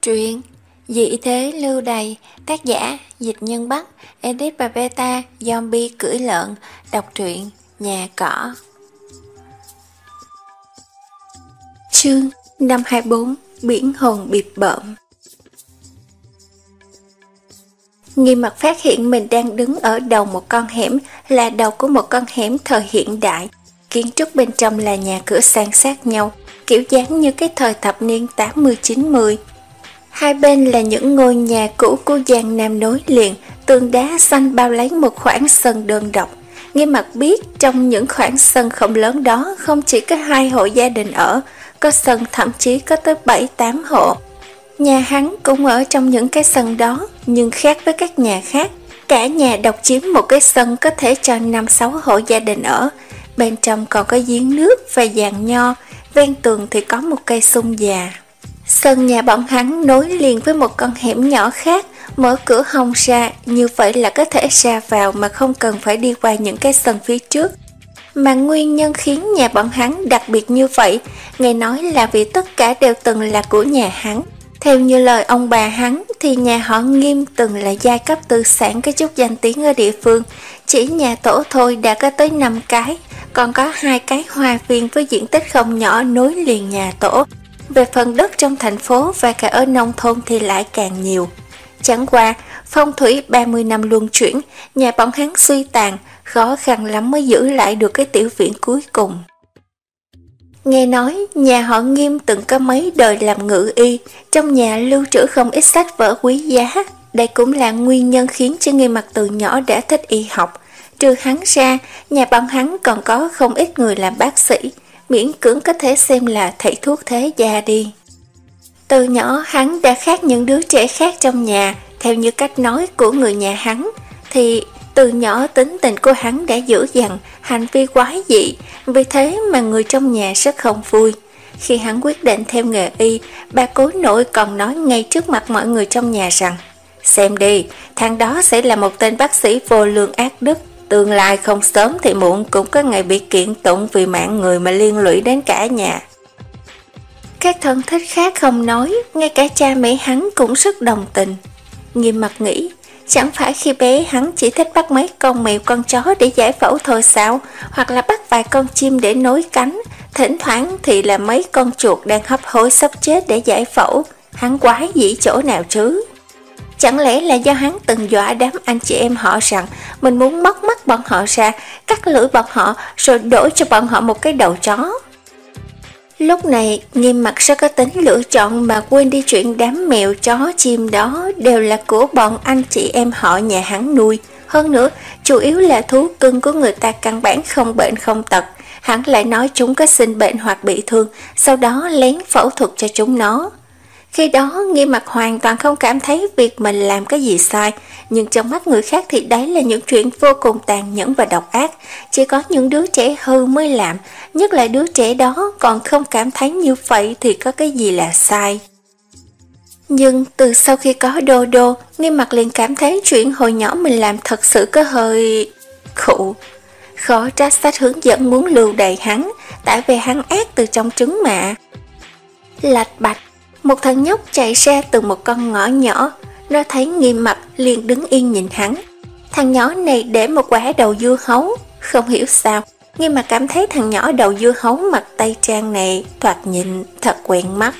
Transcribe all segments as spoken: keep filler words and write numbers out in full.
Truyện Dị thế lưu đày, tác giả Dịch Nhân Bắc, edit và beta Zombie cưỡi lợn. Đọc truyện Nhà Cỏ. Chương năm hai bốn. Biển hồn bịp bợm. Nghi Mặc phát hiện mình đang đứng ở đầu một con hẻm, là đầu của một con hẻm thời hiện đại. Kiến trúc bên trong là nhà cửa san sát nhau, kiểu dáng như cái thời thập niên tám mươi chín mươi. Hai bên là những ngôi nhà cũ của Giang Nam nối liền, tường đá xanh bao lấy một khoảng sân đơn độc. Nghi Mặc biết trong những khoảng sân không lớn đó không chỉ có hai hộ gia đình ở, có sân thậm chí có tới bảy tám hộ. Nhà hắn cũng ở trong những cái sân đó, nhưng khác với các nhà khác, cả nhà độc chiếm một cái sân có thể cho năm sáu hộ gia đình ở. Bên trong còn có giếng nước và giàn nho, ven tường thì có một cây sung già. Sân nhà bọn hắn nối liền với một con hẻm nhỏ khác, mở cửa hông ra, như vậy là có thể ra vào mà không cần phải đi qua những cái sân phía trước. Mà nguyên nhân khiến nhà bọn hắn đặc biệt như vậy, nghe nói là vì tất cả đều từng là của nhà hắn. Theo như lời ông bà hắn thì nhà họ Nghiêm từng là giai cấp tư sản có chút danh tiếng ở địa phương, chỉ nhà tổ thôi đã có tới năm cái, còn có hai cái hoa viên với diện tích không nhỏ nối liền nhà tổ. Về phần đất trong thành phố và cả ở nông thôn thì lại càng nhiều. Chẳng qua, phong thủy ba mươi năm luân chuyển, nhà bọn hắn suy tàn, khó khăn lắm mới giữ lại được cái tiểu viện cuối cùng. Nghe nói, nhà họ Nghiêm từng có mấy đời làm ngự y, trong nhà lưu trữ không ít sách vở quý giá. Đây cũng là nguyên nhân khiến cho Nghi Mặc từ nhỏ đã thích y học. Trừ hắn ra, nhà bọn hắn còn có không ít người làm bác sĩ, miễn cưỡng có thể xem là thầy thuốc thế gia đi. Từ nhỏ hắn đã khác những đứa trẻ khác trong nhà, theo như cách nói của người nhà hắn, thì từ nhỏ tính tình của hắn đã dữ dằn, hành vi quái dị, vì thế mà người trong nhà rất không vui. Khi hắn quyết định theo nghề y, bà cố nội còn nói ngay trước mặt mọi người trong nhà rằng: xem đi, thằng đó sẽ là một tên bác sĩ vô lương ác đức, tương lai không sớm thì muộn cũng có ngày bị kiện tụng vì mạng người mà liên lụy đến cả nhà. Các thân thích khác không nói, ngay cả cha mẹ hắn cũng rất đồng tình. Nghi Mặc nghĩ, chẳng phải khi bé hắn chỉ thích bắt mấy con mèo con chó để giải phẫu thôi sao, hoặc là bắt vài con chim để nối cánh, thỉnh thoảng thì là mấy con chuột đang hấp hối sắp chết để giải phẫu. Hắn quái dĩ chỗ nào chứ? Chẳng lẽ là do hắn từng dọa đám anh chị em họ rằng mình muốn móc mắt bọn họ ra, cắt lưỡi bọn họ, rồi đổi cho bọn họ một cái đầu chó? Lúc này, Nghi Mặc rất có tính lựa chọn mà quên đi chuyện đám mèo chó chim đó đều là của bọn anh chị em họ nhà hắn nuôi. Hơn nữa, chủ yếu là thú cưng của người ta căn bản không bệnh không tật. Hắn lại nói chúng có sinh bệnh hoặc bị thương, sau đó lén phẫu thuật cho chúng nó. Khi đó, Nghi Mặc hoàn toàn không cảm thấy việc mình làm cái gì sai, nhưng trong mắt người khác thì đấy là những chuyện vô cùng tàn nhẫn và độc ác. Chỉ có những đứa trẻ hư mới làm, nhất là đứa trẻ đó còn không cảm thấy như vậy thì có cái gì là sai. Nhưng từ sau khi có Đô Đô, Nghi Mặc liền cảm thấy chuyện hồi nhỏ mình làm thật sự có hơi... khụ. Khó trách sách hướng dẫn muốn lưu đày hắn, tại vì hắn ác từ trong trứng mà. Lạch bạch, một thằng nhóc chạy ra từ một con ngõ nhỏ, nó thấy Nghi Mặc liền đứng yên nhìn hắn. Thằng nhỏ này để một quả đầu dưa hấu, không hiểu sao, Nghi Mặc cảm thấy thằng nhỏ đầu dưa hấu mặc tây trang này thoạt nhìn thật quen mắt.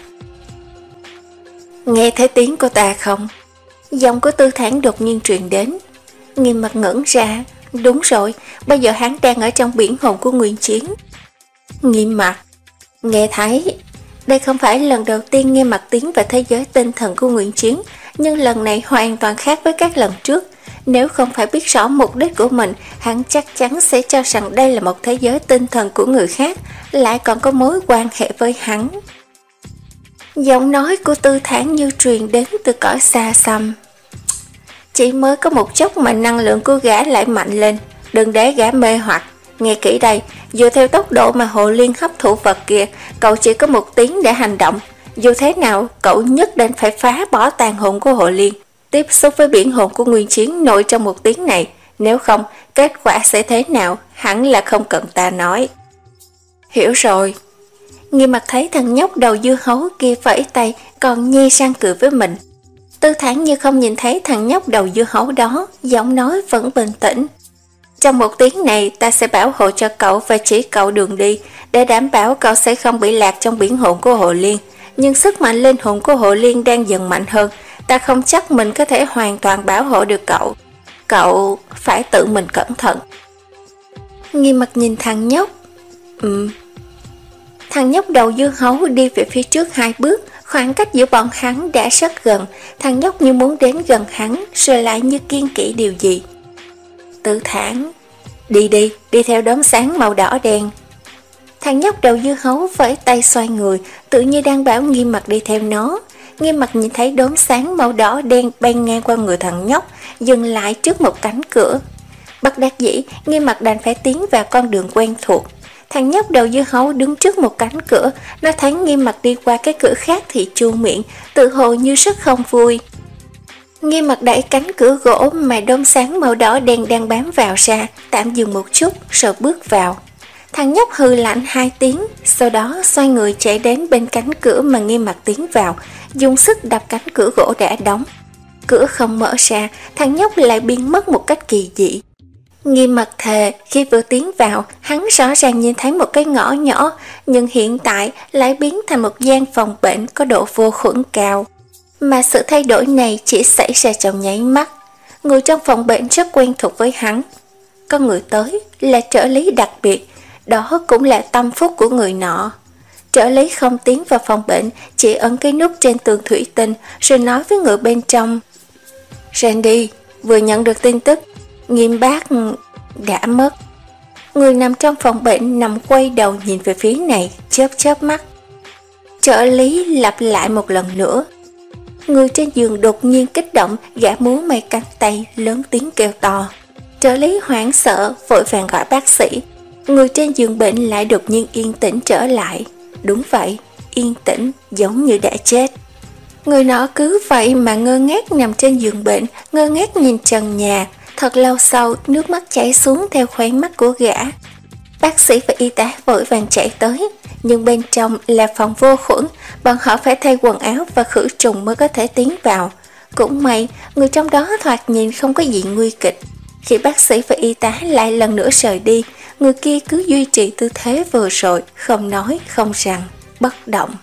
Nghe thấy tiếng của ta không? Giọng của Tư Thản đột nhiên truyền đến. Nghi Mặc ngẩn ra, đúng rồi, bây giờ hắn đang ở trong biển hồn của Nguyên Chiến. Nghi Mặc, nghe thấy. Đây không phải lần đầu tiên Nghi Mặc tiến vào thế giới tinh thần của Nguyên Chiến, nhưng lần này hoàn toàn khác với các lần trước. Nếu không phải biết rõ mục đích của mình, hắn chắc chắn sẽ cho rằng đây là một thế giới tinh thần của người khác, lại còn có mối quan hệ với hắn. Giọng nói của Tư Thản như truyền đến từ cõi xa xăm. Chỉ mới có một chốc mà năng lượng của gã lại mạnh lên, đừng để gã mê hoặc. Nghe kỹ đây, dựa theo tốc độ mà Hồ Liên hấp thụ vật kia, cậu chỉ có một tiếng để hành động. Dù thế nào, cậu nhất định phải phá bỏ tàn hồn của Hồ Liên, tiếp xúc với biển hồn của Nguyên Chiến nội trong một tiếng này. Nếu không, kết quả sẽ thế nào, hẳn là không cần ta nói. Hiểu rồi. Nghiêm Mặc thấy thằng nhóc đầu dưa hấu kia vẫy tay còn nhe răng cười với mình. Tư Thản như không nhìn thấy thằng nhóc đầu dưa hấu đó, giọng nói vẫn bình tĩnh. Trong một tiếng này ta sẽ bảo hộ cho cậu và chỉ cậu đường đi, để đảm bảo cậu sẽ không bị lạc trong biển hồn của Hồ Liên. Nhưng sức mạnh linh hồn của Hồ Liên đang dần mạnh hơn, ta không chắc mình có thể hoàn toàn bảo hộ được cậu. Cậu phải tự mình cẩn thận. Nghiêm Mặc nhìn thằng nhóc. Ừm. Thằng nhóc đầu dưa hấu đi về phía trước hai bước, khoảng cách giữa bọn hắn đã rất gần. Thằng nhóc như muốn đến gần hắn, rồi lại như kiêng kỵ điều gì. Tư Thản, đi đi, đi theo đốm sáng màu đỏ đen. Thằng nhóc đầu dưa hấu với tay xoay người, tự như đang bảo Nghiêm Mặc đi theo nó. Nghiêm Mặc nhìn thấy đốm sáng màu đỏ đen bay ngang qua người thằng nhóc, dừng lại trước một cánh cửa. Bất đắc dĩ, Nghiêm Mặc đành phải tiến vào con đường quen thuộc. Thằng nhóc đầu dưa hấu đứng trước một cánh cửa, nó thấy Nghiêm Mặc đi qua cái cửa khác thì chu miệng, tự hồ như rất không vui. Nghiêm Mặc đẩy cánh cửa gỗ mà đốm sáng màu đỏ đen đang bám vào ra, tạm dừng một chút rồi bước vào. Thằng nhóc hừ lạnh hai tiếng, sau đó xoay người chạy đến bên cánh cửa mà Nghiêm Mặc tiến vào, dùng sức đập cánh cửa gỗ đã đóng. Cửa không mở ra, thằng nhóc lại biến mất một cách kỳ dị. Nghiêm Mặc thề khi vừa tiến vào, hắn rõ ràng nhìn thấy một cái ngõ nhỏ, nhưng hiện tại lại biến thành một gian phòng bệnh có độ vô khuẩn cao. Mà sự thay đổi này chỉ xảy ra trong nháy mắt. Người trong phòng bệnh rất quen thuộc với hắn. Có người tới là trợ lý đặc biệt, đó cũng là tâm phúc của người nọ. Trợ lý không tiến vào phòng bệnh, chỉ ấn cái nút trên tường thủy tinh rồi nói với người bên trong. Randy, vừa nhận được tin tức, Nghiêm bác đã mất. Người nằm trong phòng bệnh nằm quay đầu nhìn về phía này, chớp chớp mắt. Trợ lý lặp lại một lần nữa. Người trên giường đột nhiên kích động, gã múa may cánh tay, lớn tiếng kêu to. Trợ lý hoảng sợ, vội vàng gọi bác sĩ. Người trên giường bệnh lại đột nhiên yên tĩnh trở lại. Đúng vậy, yên tĩnh, giống như đã chết. Người nọ cứ vậy mà ngơ ngác nằm trên giường bệnh, ngơ ngác nhìn trần nhà. Thật lâu sau, nước mắt chảy xuống theo khóe mắt của gã. Bác sĩ và y tá vội vàng chạy tới, nhưng bên trong là phòng vô khuẩn, bọn họ phải thay quần áo và khử trùng mới có thể tiến vào. Cũng may, người trong đó thoạt nhìn không có gì nguy kịch. Khi bác sĩ và y tá lại lần nữa rời đi, người kia cứ duy trì tư thế vừa rồi, không nói, không rằng, bất động.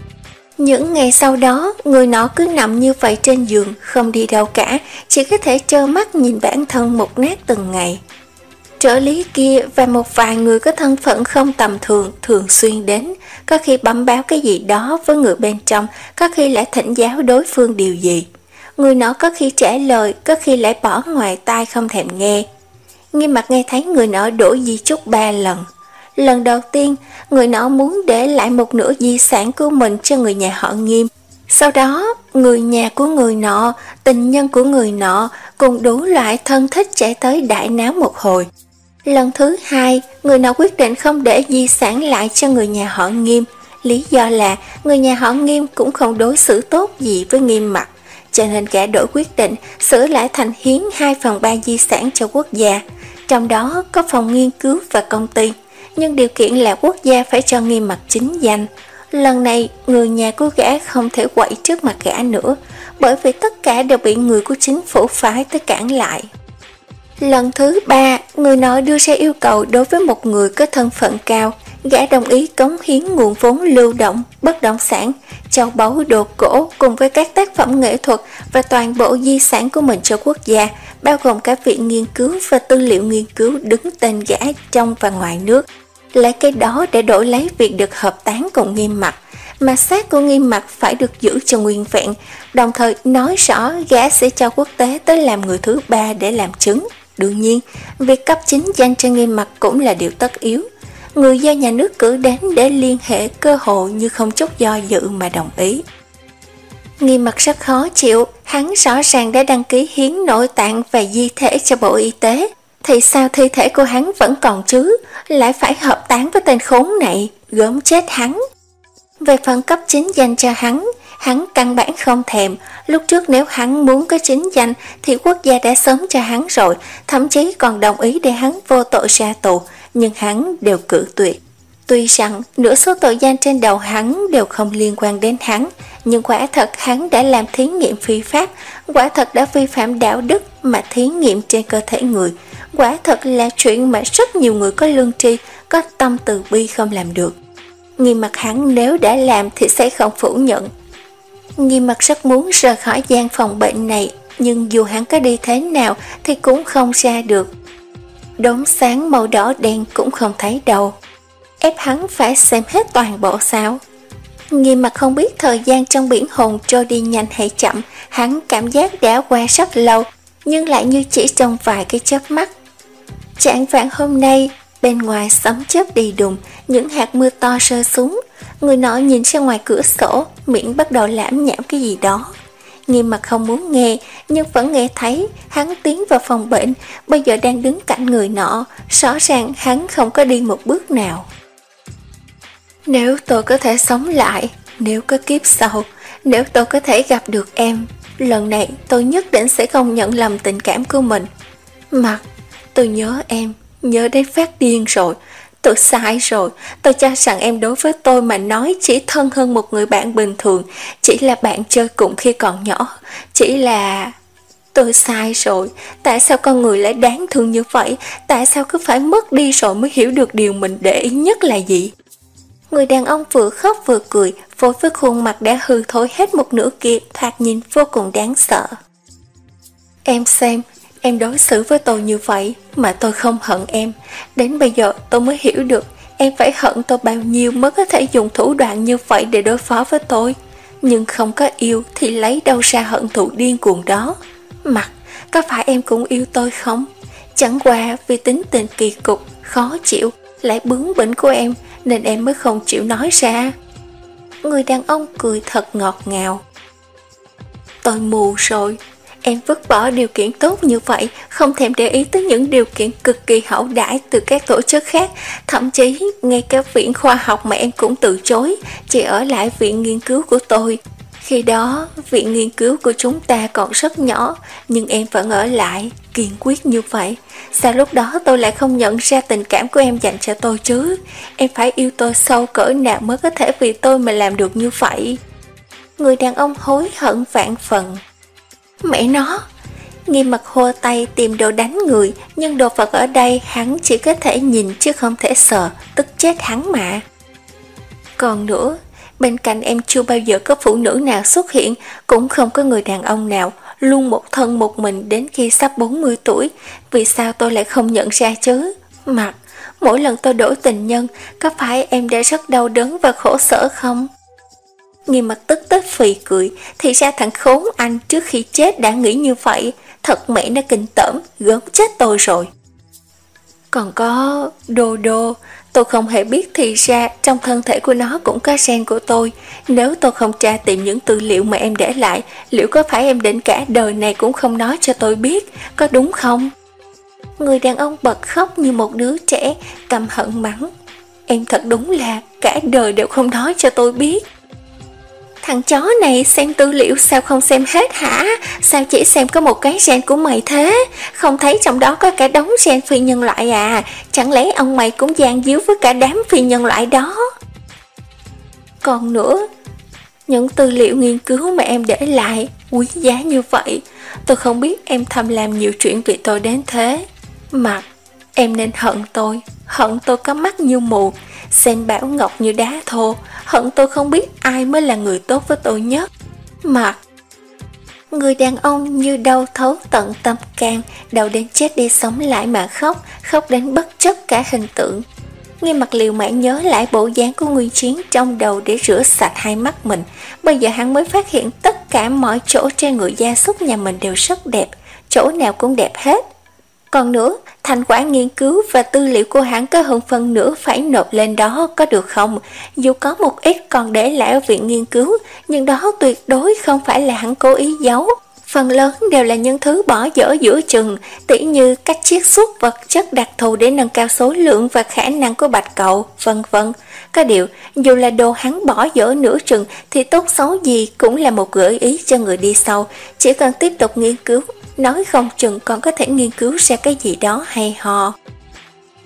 Những ngày sau đó, người nọ cứ nằm như vậy trên giường, không đi đâu cả, chỉ có thể trơ mắt nhìn bản thân mục nát từng ngày. Trợ lý kia và một vài người có thân phận không tầm thường thường xuyên đến, có khi bấm báo cái gì đó với người bên trong, có khi lại thỉnh giáo đối phương điều gì. Người nọ có khi trả lời, có khi lại bỏ ngoài tai không thèm nghe. Nghiêm Mặc nghe thấy người nọ đổ di chúc ba lần. Lần đầu tiên, người nọ muốn để lại một nửa di sản của mình cho người nhà họ Nghiêm. Sau đó, người nhà của người nọ, tình nhân của người nọ cùng đủ loại thân thích chạy tới đại náo một hồi. Lần thứ hai, người nọ quyết định không để di sản lại cho người nhà họ Nghiêm. Lý do là người nhà họ Nghiêm cũng không đối xử tốt gì với Nghiêm Mặc, cho nên gã đổi quyết định sửa lại thành hiến hai phần ba di sản cho quốc gia, trong đó có phòng nghiên cứu và công ty. Nhưng điều kiện là quốc gia phải cho Nghiêm Mặc chính danh. Lần này, người nhà của gã không thể quậy trước mặt gã nữa, bởi vì tất cả đều bị người của chính phủ phái tới cản lại. Lần thứ ba, người nọ đưa ra yêu cầu đối với một người có thân phận cao. Gã đồng ý cống hiến nguồn vốn lưu động, bất động sản, châu báu đồ cổ cùng với các tác phẩm nghệ thuật và toàn bộ di sản của mình cho quốc gia, bao gồm cả viện nghiên cứu và tư liệu nghiên cứu đứng tên gã trong và ngoài nước. Lấy cái đó để đổi lấy việc được hợp tán cùng Nghiêm Mặc, mà xác của Nghiêm Mặc phải được giữ cho nguyên vẹn, đồng thời nói rõ gã sẽ cho quốc tế tới làm người thứ ba để làm chứng. Đương nhiên, việc cấp chính danh cho Nghiêm Mặc cũng là điều tất yếu. Người do nhà nước cử đến để liên hệ cơ hội như không chút do dự mà đồng ý. Nghiêm Mặc rất khó chịu, hắn rõ ràng đã đăng ký hiến nội tạng và di thể cho Bộ Y tế. Thì sao thi thể của hắn vẫn còn chứ, lại phải hợp tán với tên khốn này, gớm chết hắn. Về phần cấp chính danh cho hắn, hắn căn bản không thèm. Lúc trước nếu hắn muốn có chính danh thì quốc gia đã sớm cho hắn rồi, thậm chí còn đồng ý để hắn vô tội ra tù, nhưng hắn đều cự tuyệt. Tuy rằng nửa số tội danh trên đầu hắn đều không liên quan đến hắn, nhưng quả thật hắn đã làm thí nghiệm phi pháp, quả thật đã vi phạm đạo đức mà thí nghiệm trên cơ thể người. Quả thật là chuyện mà rất nhiều người có lương tri, có tâm từ bi không làm được. Nghiêm Mặc hắn nếu đã làm thì sẽ không phủ nhận. Nghiêm Mặc rất muốn rời khỏi gian phòng bệnh này, nhưng dù hắn có đi thế nào thì cũng không ra được. Đốm sáng màu đỏ đen cũng không thấy đâu. Ép hắn phải xem hết toàn bộ sao? Nghiêm Mặc không biết thời gian trong biển hồn trôi đi nhanh hay chậm, hắn cảm giác đã qua rất lâu, nhưng lại như chỉ trong vài cái chớp mắt. Trạng vạng hôm nay, bên ngoài sấm chớp đi đùng, những hạt mưa to rơi xuống. Người nọ nhìn ra ngoài cửa sổ, miệng bắt đầu lảm nhảm cái gì đó. Nghiêm Mặc không muốn nghe, nhưng vẫn nghe thấy. Hắn tiến vào phòng bệnh, bây giờ đang đứng cạnh người nọ, rõ ràng hắn không có đi một bước nào. Nếu tôi có thể sống lại, nếu có kiếp sau, nếu tôi có thể gặp được em, lần này tôi nhất định sẽ không nhận lầm tình cảm của mình. Mặc, tôi nhớ em, nhớ đến phát điên rồi. Tôi sai rồi, tôi cho rằng em đối với tôi mà nói chỉ thân hơn một người bạn bình thường, chỉ là bạn chơi cùng khi còn nhỏ, chỉ là... Tôi sai rồi, tại sao con người lại đáng thương như vậy, tại sao cứ phải mất đi rồi mới hiểu được điều mình để ý nhất là gì? Người đàn ông vừa khóc vừa cười, phối với khuôn mặt đã hư thối hết một nửa kia, thoạt nhìn vô cùng đáng sợ. Em xem, em đối xử với tôi như vậy mà tôi không hận em. Đến bây giờ tôi mới hiểu được em phải hận tôi bao nhiêu mới có thể dùng thủ đoạn như vậy để đối phó với tôi. Nhưng không có yêu thì lấy đâu ra hận thù điên cuồng đó. Mặc, có phải em cũng yêu tôi không? Chẳng qua vì tính tình kỳ cục, khó chịu, lại bướng bỉnh của em nên em mới không chịu nói ra. Người đàn ông cười thật ngọt ngào. Tôi mù rồi. Em vứt bỏ điều kiện tốt như vậy, không thèm để ý tới những điều kiện cực kỳ hậu đãi từ các tổ chức khác, thậm chí ngay cả viện khoa học mà em cũng từ chối, chỉ ở lại viện nghiên cứu của tôi. Khi đó, viện nghiên cứu của chúng ta còn rất nhỏ, nhưng em vẫn ở lại, kiên quyết như vậy. Sao lúc đó tôi lại không nhận ra tình cảm của em dành cho tôi chứ? Em phải yêu tôi sâu cỡ nào mới có thể vì tôi mà làm được như vậy? Người đàn ông hối hận vạn phần. Mẹ nó! Nghiêm Mặc hô tay tìm đồ đánh người, nhưng đồ vật ở đây hắn chỉ có thể nhìn chứ không thể sờ, tức chết hắn mà. Còn nữa, bên cạnh em chưa bao giờ có phụ nữ nào xuất hiện, cũng không có người đàn ông nào, luôn một thân một mình đến khi sắp bốn mươi tuổi. Vì sao tôi lại không nhận ra chứ? Mặc, mỗi lần tôi đổi tình nhân, có phải em đã rất đau đớn và khổ sở không? Nghiêm Mặc tức tức phì cười, thì ra thằng khốn anh trước khi chết đã nghĩ như vậy, thật mẹ nó kinh tởm, gớm chết tôi rồi. Còn có Đô Đô, tôi không hề biết thì ra trong thân thể của nó cũng có gen của tôi. Nếu tôi không tra tìm những tư liệu mà em để lại, liệu có phải em đến cả đời này cũng không nói cho tôi biết, có đúng không? Người đàn ông bật khóc như một đứa trẻ, căm hận mắng. Em thật đúng là cả đời đều không nói cho tôi biết. Thằng chó này xem tư liệu sao không xem hết hả? Sao chỉ xem có một cái gen của mày thế? Không thấy trong đó có cả đống gen phi nhân loại à? Chẳng lẽ ông mày cũng gian díu với cả đám phi nhân loại đó? Còn nữa, những tư liệu nghiên cứu mà em để lại quý giá như vậy, tôi không biết em thầm làm nhiều chuyện vì tôi đến thế. Mặc, em nên hận tôi, hận tôi có mắt như mù, xem Bảo Ngọc như đá thô, hận tôi không biết ai mới là người tốt với tôi nhất. Mặc. Người đàn ông như đau thấu tận tâm can, đau đến chết đi sống lại mà khóc, khóc đến bất chấp cả hình tượng. Nghiêm Mặc liều mạng nhớ lại bộ dáng của Nguyên Chiến trong đầu để rửa sạch hai mắt mình. Bây giờ hắn mới phát hiện tất cả mọi chỗ trên người gia súc nhà mình đều rất đẹp, chỗ nào cũng đẹp hết. Còn nữa, thành quả nghiên cứu và tư liệu của hắn có hơn phần nữa phải nộp lên đó, có được không? Dù có một ít còn để lại ở viện nghiên cứu, nhưng đó tuyệt đối không phải là hắn cố ý giấu. Phần lớn đều là những thứ bỏ dở giữa chừng, tỉ như cách chiết xuất vật chất đặc thù để nâng cao số lượng và khả năng của bạch cầu, vân vân. Có điều, dù là đồ hắn bỏ dở nửa chừng thì tốt xấu gì cũng là một gợi ý cho người đi sau, chỉ cần tiếp tục nghiên cứu, nói không chừng còn có thể nghiên cứu ra cái gì đó hay ho.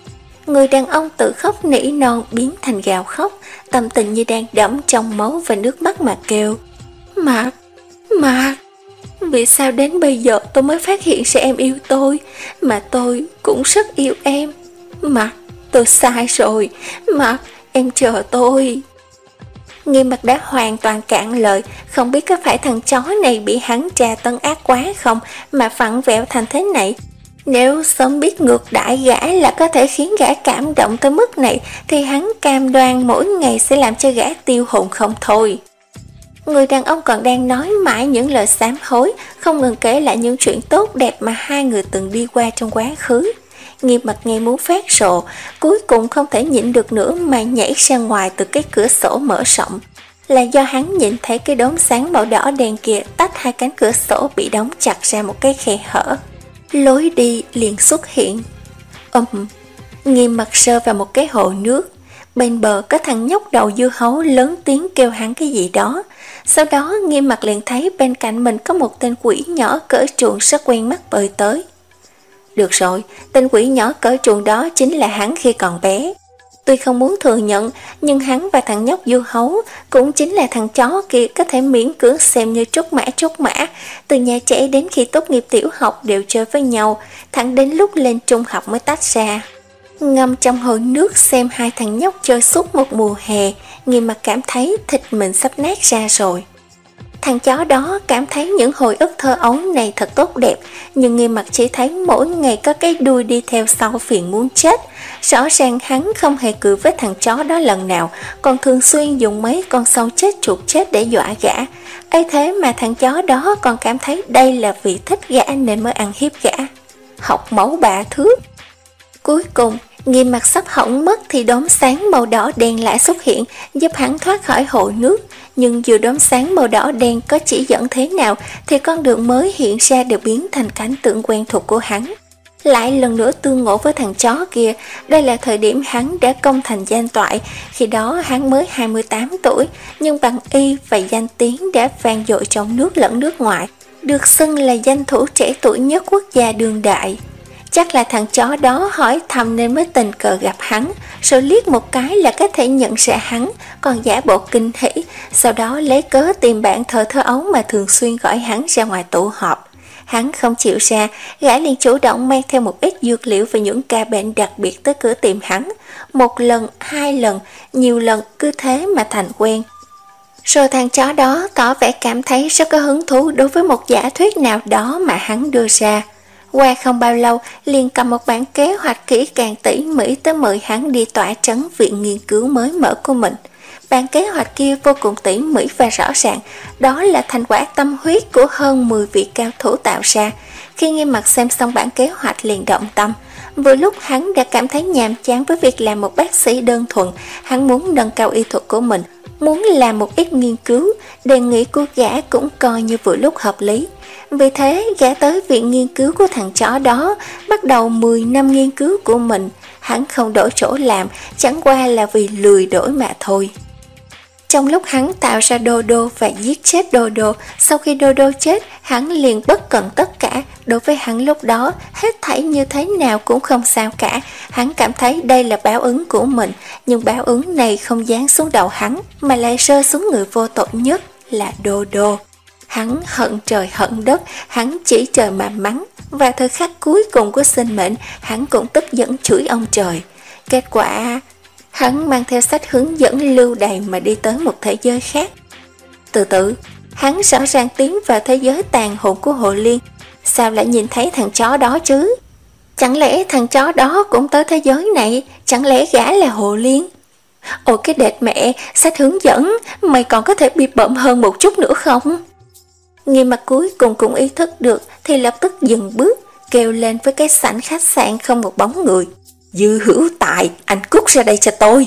Người đàn ông tự khóc nỉ non biến thành gào khóc, tâm tình như đang đẫm trong máu và nước mắt mà kêu: Mạc, Mạc, vì sao đến bây giờ tôi mới phát hiện ra em yêu tôi, mà tôi cũng rất yêu em. Mạc, tôi sai rồi. Mạc, em chờ tôi. Nghiêm Mặt đã hoàn toàn cạn lời, không biết có phải thằng chó này bị hắn tra tấn ác quá không mà phẳng vẹo thành thế này. Nếu sớm biết ngược đãi gã là có thể khiến gã cảm động tới mức này thì hắn cam đoan mỗi ngày sẽ làm cho gã tiêu hồn không thôi. Người đàn ông còn đang nói mãi những lời sám hối, không ngừng kể lại những chuyện tốt đẹp mà hai người từng đi qua trong quá khứ. Nghiêm Mặt nghe muốn phát rồ, cuối cùng không thể nhịn được nữa mà nhảy ra ngoài từ cái cửa sổ mở rộng. Là do hắn nhìn thấy cái đốm sáng màu đỏ đen kia tách hai cánh cửa sổ bị đóng chặt ra một cái khe hở. Lối đi liền xuất hiện. Ừm, um, Nghiêm Mặt rơi vào một cái hồ nước. Bên bờ có thằng nhóc đầu dưa hấu lớn tiếng kêu hắn cái gì đó. Sau đó Nghiêm Mặt liền thấy bên cạnh mình có một tên quỷ nhỏ cỡ chuồng rất quen mắt bơi tới. Được rồi, tên quỷ nhỏ cỡ chuồng đó chính là hắn khi còn bé. Tuy không muốn thừa nhận, nhưng hắn và thằng nhóc dưa hấu, cũng chính là thằng chó kia, có thể miễn cưỡng xem như trúc mã trúc mã. Từ nhà trẻ đến khi tốt nghiệp tiểu học đều chơi với nhau, thẳng đến lúc lên trung học mới tách ra. Ngâm trong hồ nước xem hai thằng nhóc chơi suốt một mùa hè, Nghiêm Mặt cảm thấy thịt mình sắp nát ra rồi. Thằng chó đó cảm thấy những hồi ức thơ ấu này thật tốt đẹp, nhưng Nghiêm Mặt chỉ thấy mỗi ngày có cái đuôi đi theo sau phiền muốn chết. Rõ ràng hắn không hề cười với thằng chó đó lần nào, còn thường xuyên dùng mấy con sâu chết chuột chết để dọa gã. Ấy thế mà thằng chó đó còn cảm thấy đây là vì thích gã nên mới ăn hiếp gã. Học mẫu bạ thứ. Cuối cùng, Nghiêm Mặt sắp hỏng mất thì đốm sáng màu đỏ đen lại xuất hiện, giúp hắn thoát khỏi hồ nước. Nhưng dù đốm sáng màu đỏ đen có chỉ dẫn thế nào thì con đường mới hiện ra đều biến thành cảnh tượng quen thuộc của hắn. Lại lần nữa tương ngộ với thằng chó kia. Đây là thời điểm hắn đã công thành danh toại. Khi đó hắn mới hai mươi tám tuổi, nhưng bằng y và danh tiếng đã vang dội trong nước lẫn nước ngoài, được xưng là danh thủ trẻ tuổi nhất quốc gia đương đại. Chắc là thằng chó đó hỏi thầm nên mới tình cờ gặp hắn, rồi liếc một cái là có thể nhận ra hắn, còn giả bộ kinh hỉ, sau đó lấy cớ tìm bạn thờ thơ ấu mà thường xuyên gọi hắn ra ngoài tụ họp. Hắn không chịu ra, gã liền chủ động mang theo một ít dược liệu và những ca bệnh đặc biệt tới cửa tìm hắn. Một lần, hai lần, nhiều lần, cứ thế mà thành quen. Rồi thằng chó đó tỏ vẻ cảm thấy rất có hứng thú đối với một giả thuyết nào đó mà hắn đưa ra. Qua không bao lâu, liền cầm một bản kế hoạch kỹ càng tỉ mỉ tới mời hắn đi tọa trấn viện nghiên cứu mới mở của mình. Bản kế hoạch kia vô cùng tỉ mỉ và rõ ràng, đó là thành quả tâm huyết của hơn mười vị cao thủ tạo ra. Khi Nghiêm Mặt xem xong bản kế hoạch liền động tâm. Vừa lúc hắn đã cảm thấy nhàm chán với việc làm một bác sĩ đơn thuần, hắn muốn nâng cao y thuật của mình, muốn làm một ít nghiên cứu. Đề nghị của gã cũng coi như vừa lúc hợp lý. Vì thế gã tới viện nghiên cứu của thằng chó đó, bắt đầu mười năm nghiên cứu của mình. Hắn không đổi chỗ làm, chẳng qua là vì lười đổi mà thôi. Trong lúc hắn tạo ra Dodo và giết chết Dodo, sau khi Dodo chết, hắn liền bất cần tất cả. Đối với hắn lúc đó, hết thảy như thế nào cũng không sao cả. Hắn cảm thấy đây là báo ứng của mình, nhưng báo ứng này không giáng xuống đầu hắn, mà lại rơi xuống người vô tội nhất là Dodo. Hắn hận trời hận đất, hắn chỉ trời mà mắng, và thời khắc cuối cùng của sinh mệnh, hắn cũng tức giận chửi ông trời. Kết quả, hắn mang theo sách hướng dẫn lưu đày mà đi tới một thế giới khác. Từ từ, hắn rõ ràng tiến vào thế giới tàn hồn của Hồ Liên. Sao lại nhìn thấy thằng chó đó chứ? Chẳng lẽ thằng chó đó cũng tới thế giới này? Chẳng lẽ gã là Hồ Liên? Ôi cái đệt mẹ, sách hướng dẫn, mày còn có thể bị bợm hơn một chút nữa không? Nghiêm Mặt cuối cùng cũng ý thức được thì lập tức dừng bước, kêu lên với cái sảnh khách sạn không một bóng người. Dư Hữu Tài, anh cút ra đây cho tôi.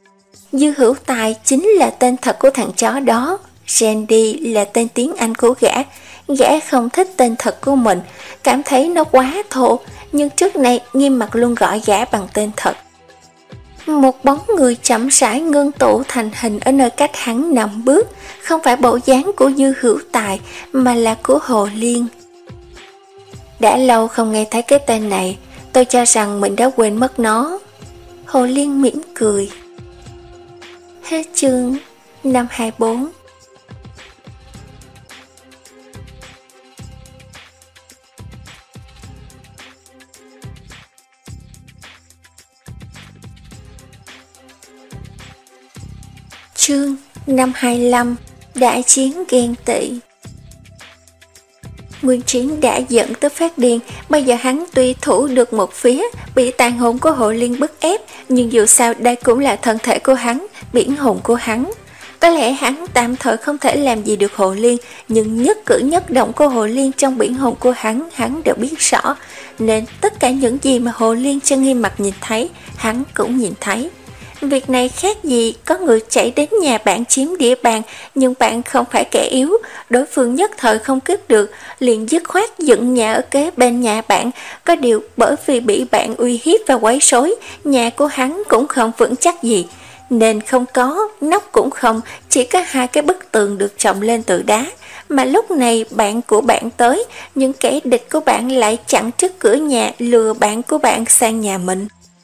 Dư Hữu Tài chính là tên thật của thằng chó đó. Randy là tên tiếng Anh của gã. Gã không thích tên thật của mình, cảm thấy nó quá thô, nhưng trước nay Nghiêm Mặt luôn gọi gã bằng tên thật. Một bóng người chậm rãi ngưng tụ thành hình ở nơi cách hắn năm bước, không phải bộ dáng của Dư Hữu Tài mà là của Hồ Liên. Đã lâu không nghe thấy cái tên này, tôi cho rằng mình đã quên mất nó. Hồ Liên mỉm cười. Hết chương năm hai bốn. Chương năm hai lăm. Đại chiến ghen tị. Nguyên Chiến đã giận tới phát điên, bây giờ hắn tuy thủ được một phía, bị tàn hồn của Hồ Liên bức ép, nhưng dù sao đây cũng là thân thể của hắn, biển hồn của hắn. Có lẽ hắn tạm thời không thể làm gì được Hồ Liên, nhưng nhất cử nhất động của Hồ Liên trong biển hồn của hắn, hắn đều biết rõ, nên tất cả những gì mà Hồ Liên cho Nghiêm Mặc nhìn thấy, hắn cũng nhìn thấy. Việc này khác gì có người chạy đến nhà bạn chiếm địa bàn, nhưng bạn không phải kẻ yếu, đối phương nhất thời không cướp được, liền dứt khoát dựng nhà ở kế bên nhà bạn. Có điều bởi vì bị bạn uy hiếp và quấy rối, nhà của hắn cũng không vững chắc gì, nên không có, nóc cũng không, chỉ có hai cái bức tường được trồng lên từ đá. Mà lúc này bạn của bạn tới, nhưng kẻ địch của bạn lại chặn trước cửa nhà, lừa bạn của bạn sang nhà mình.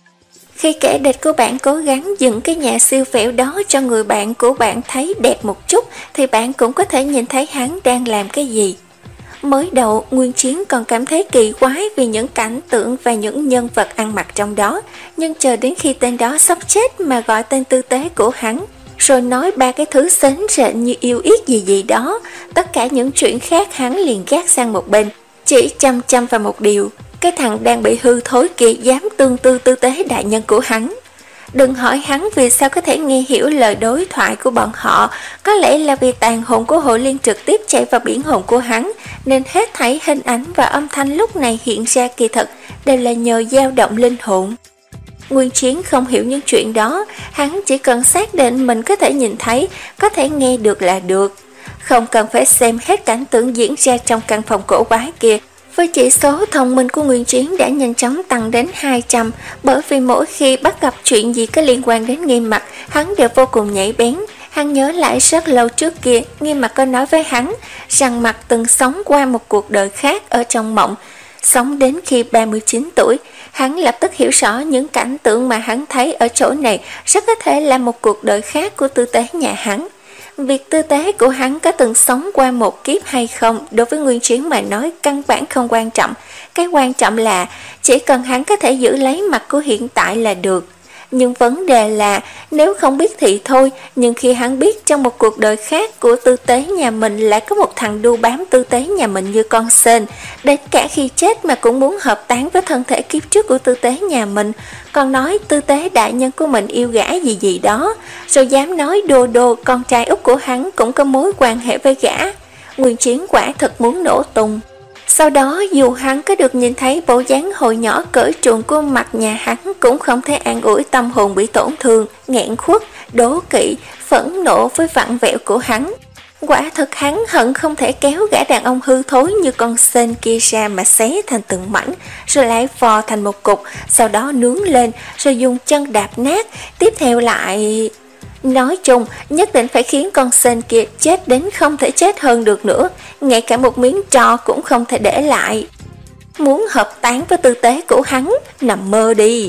Khi kẻ địch của bạn cố gắng dựng cái nhà siêu vẹo đó cho người bạn của bạn thấy đẹp một chút, thì bạn cũng có thể nhìn thấy hắn đang làm cái gì. Mới đầu, Nguyên Chiến còn cảm thấy kỳ quái vì những cảnh tượng và những nhân vật ăn mặc trong đó, nhưng chờ đến khi tên đó sắp chết mà gọi tên tư tế của hắn, rồi nói ba cái thứ sến rện như yêu yết gì gì đó, tất cả những chuyện khác hắn liền gác sang một bên, chỉ chăm chăm vào một điều: cái thằng đang bị hư thối kia dám tương tư tư tế đại nhân của hắn. Đừng hỏi hắn vì sao có thể nghe hiểu lời đối thoại của bọn họ, có lẽ là vì tàn hồn của Hồ Liên trực tiếp chạy vào biển hồn của hắn, nên hết thảy hình ảnh và âm thanh lúc này hiện ra kỳ thực đều là nhờ dao động linh hồn. Nguyên Chiến không hiểu những chuyện đó, hắn chỉ cần xác định mình có thể nhìn thấy, có thể nghe được là được, không cần phải xem hết cảnh tượng diễn ra trong căn phòng cổ quái kia. Với chỉ số thông minh của Nguyên Chiến đã nhanh chóng tăng đến hai trăm, bởi vì mỗi khi bắt gặp chuyện gì có liên quan đến Nghiêm Mặc, hắn đều vô cùng nhạy bén. Hắn nhớ lại rất lâu trước kia, Nghiêm Mặc có nói với hắn rằng Mặc từng sống qua một cuộc đời khác ở trong mộng, sống đến khi ba mươi chín tuổi. Hắn lập tức hiểu rõ những cảnh tượng mà hắn thấy ở chỗ này rất có thể là một cuộc đời khác của tư tế nhà hắn. Việc tư tế của hắn có từng sống qua một kiếp hay không đối với Nguyên Chiến mà nói căn bản không quan trọng. Cái quan trọng là chỉ cần hắn có thể giữ lấy mặt của hiện tại là được. Nhưng vấn đề là nếu không biết thì thôi, nhưng khi hắn biết trong một cuộc đời khác của tư tế nhà mình lại có một thằng đu bám tư tế nhà mình như con sên, đến cả khi chết mà cũng muốn hợp tán với thân thể kiếp trước của tư tế nhà mình, còn nói tư tế đại nhân của mình yêu gã gì gì đó, rồi dám nói đô đô con trai út của hắn cũng có mối quan hệ với gã. Nguyên Chiến quả thật muốn nổ tung. Sau đó dù hắn có được nhìn thấy bộ dáng hồi nhỏ cởi truồng của mặt nhà hắn, cũng không thể an ủi tâm hồn bị tổn thương, nghẹn khuất, đố kỵ, phẫn nộ với vặn vẹo của hắn. Quả thật hắn hận không thể kéo gã đàn ông hư thối như con sên kia ra mà xé thành từng mảnh, rồi lại vò thành một cục, sau đó nướng lên, rồi dùng chân đạp nát, tiếp theo lại... Nói chung, nhất định phải khiến con sên kia chết đến không thể chết hơn được nữa, ngay cả một miếng tro cũng không thể để lại. Muốn hợp tán với tư tế của hắn, nằm mơ đi.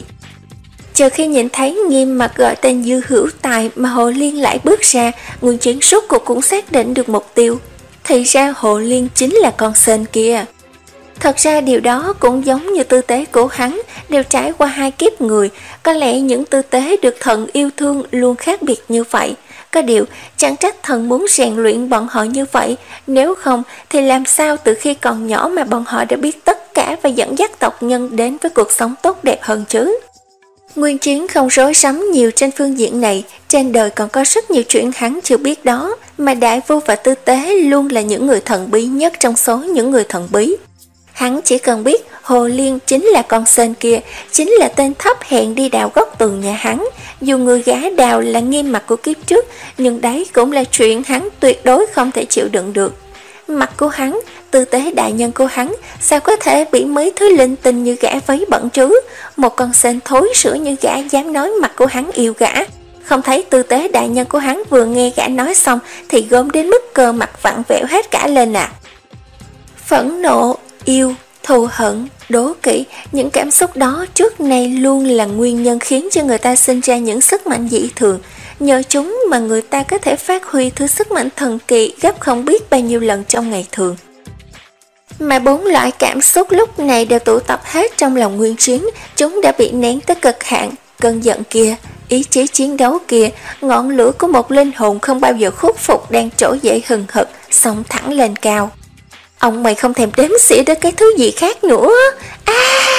Chờ khi nhìn thấy Nghiêm Mặc gọi tên Dư Hữu Tài mà Hồ Liên lại bước ra, Nguyên Chiến rốt cuộc cũng xác định được mục tiêu. Thì ra Hồ Liên chính là con sên kia. Thật ra điều đó cũng giống như tư tế của hắn, đều trải qua hai kiếp người. Có lẽ những tư tế được thần yêu thương luôn khác biệt như vậy. Có điều chẳng trách thần muốn rèn luyện bọn họ như vậy, nếu không thì làm sao từ khi còn nhỏ mà bọn họ đã biết tất cả và dẫn dắt tộc nhân đến với cuộc sống tốt đẹp hơn chứ. Nguyên Chiến không rối rắm nhiều trên phương diện này, trên đời còn có rất nhiều chuyện hắn chưa biết đó, mà Đại Vu và tư tế luôn là những người thần bí nhất trong số những người thần bí. Hắn chỉ cần biết Hồ Liên chính là con sên kia, chính là tên thấp hèn đi đào góc tường nhà hắn. Dù người gã đào là Nghiêm Mặc của kiếp trước, nhưng đấy cũng là chuyện hắn tuyệt đối không thể chịu đựng được. Mặt của hắn, tư tế đại nhân của hắn, sao có thể bị mấy thứ linh tinh như gã vấy bẩn chứ? Một con sên thối sữa như gã dám nói mặt của hắn yêu gã. Không thấy tư tế đại nhân của hắn vừa nghe gã nói xong thì gom đến mức cơ mặt vặn vẹo hết cả lên à. Phẫn nộ, yêu, Thù hận, đố kỵ, những cảm xúc đó trước nay luôn là nguyên nhân khiến cho người ta sinh ra những sức mạnh dị thường. Nhờ chúng mà người ta có thể phát huy thứ sức mạnh thần kỳ gấp không biết bao nhiêu lần trong ngày thường. Mà bốn loại cảm xúc lúc này đều tụ tập hết trong lòng Nguyên Chiến, chúng đã bị nén tới cực hạn. Cơn giận kia, ý chí chiến đấu kia, ngọn lửa của một linh hồn không bao giờ khuất phục đang trỗi dậy hừng hực, xông thẳng lên cao. Ông mày không thèm đếm xỉa đến cái thứ gì khác nữa. À!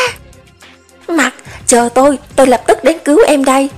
Mặt, chờ tôi, tôi lập tức đến cứu em đây.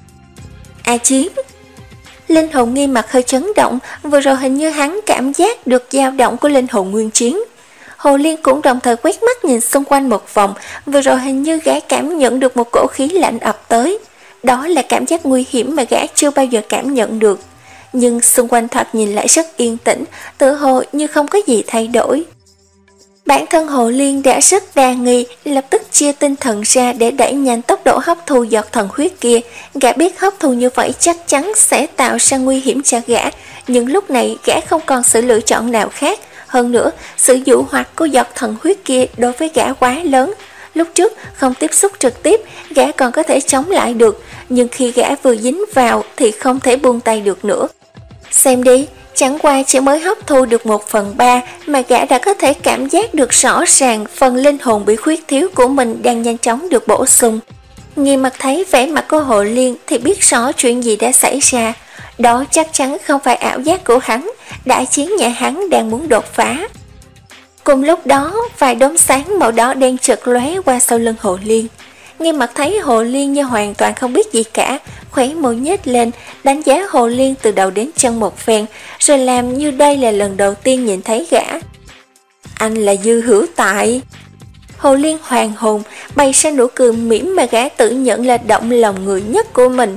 A Chiến. Linh hồn Nghiêm Mặt hơi chấn động, vừa rồi hình như hắn cảm giác được dao động của linh hồn Nguyên Chiến. Hồ Liên cũng đồng thời quét mắt nhìn xung quanh một vòng, vừa rồi hình như gã cảm nhận được một cổ khí lạnh ập tới. Đó là cảm giác nguy hiểm mà gã chưa bao giờ cảm nhận được. Nhưng xung quanh thoạt nhìn lại rất yên tĩnh, tự hồ như không có gì thay đổi. Bản thân Hồ Liên đã rất đa nghi, lập tức chia tinh thần ra để đẩy nhanh tốc độ hấp thu giọt thần huyết kia. Gã biết hấp thu như vậy chắc chắn sẽ tạo ra nguy hiểm cho gã, nhưng lúc này gã không còn sự lựa chọn nào khác. Hơn nữa, sự dụ hoặc của giọt thần huyết kia đối với gã quá lớn. Lúc trước không tiếp xúc trực tiếp, gã còn có thể chống lại được, nhưng khi gã vừa dính vào thì không thể buông tay được nữa. Xem đi, chẳng qua chỉ mới hấp thu được một phần ba mà gã đã có thể cảm giác được rõ ràng phần linh hồn bị khuyết thiếu của mình đang nhanh chóng được bổ sung. Nghiêm Mặt thấy vẻ mặt của Hồ Liên thì biết rõ chuyện gì đã xảy ra. Đó chắc chắn không phải ảo giác của hắn, đại chiến nhà hắn đang muốn đột phá. Cùng lúc đó, vài đốm sáng màu đỏ đen chợt lóe qua sau lưng Hồ Liên. Nghiêm Mặt thấy Hồ Liên như hoàn toàn không biết gì cả, khóe môi nhếch lên, đánh giá Hồ Liên từ đầu đến chân một phen, rồi làm như đây là lần đầu tiên nhìn thấy gã. Anh là Dư Hữu Tại. Hồ Liên hoàng hồn, bày ra nụ cười mỉm mà gã tự nhận là động lòng người nhất của mình.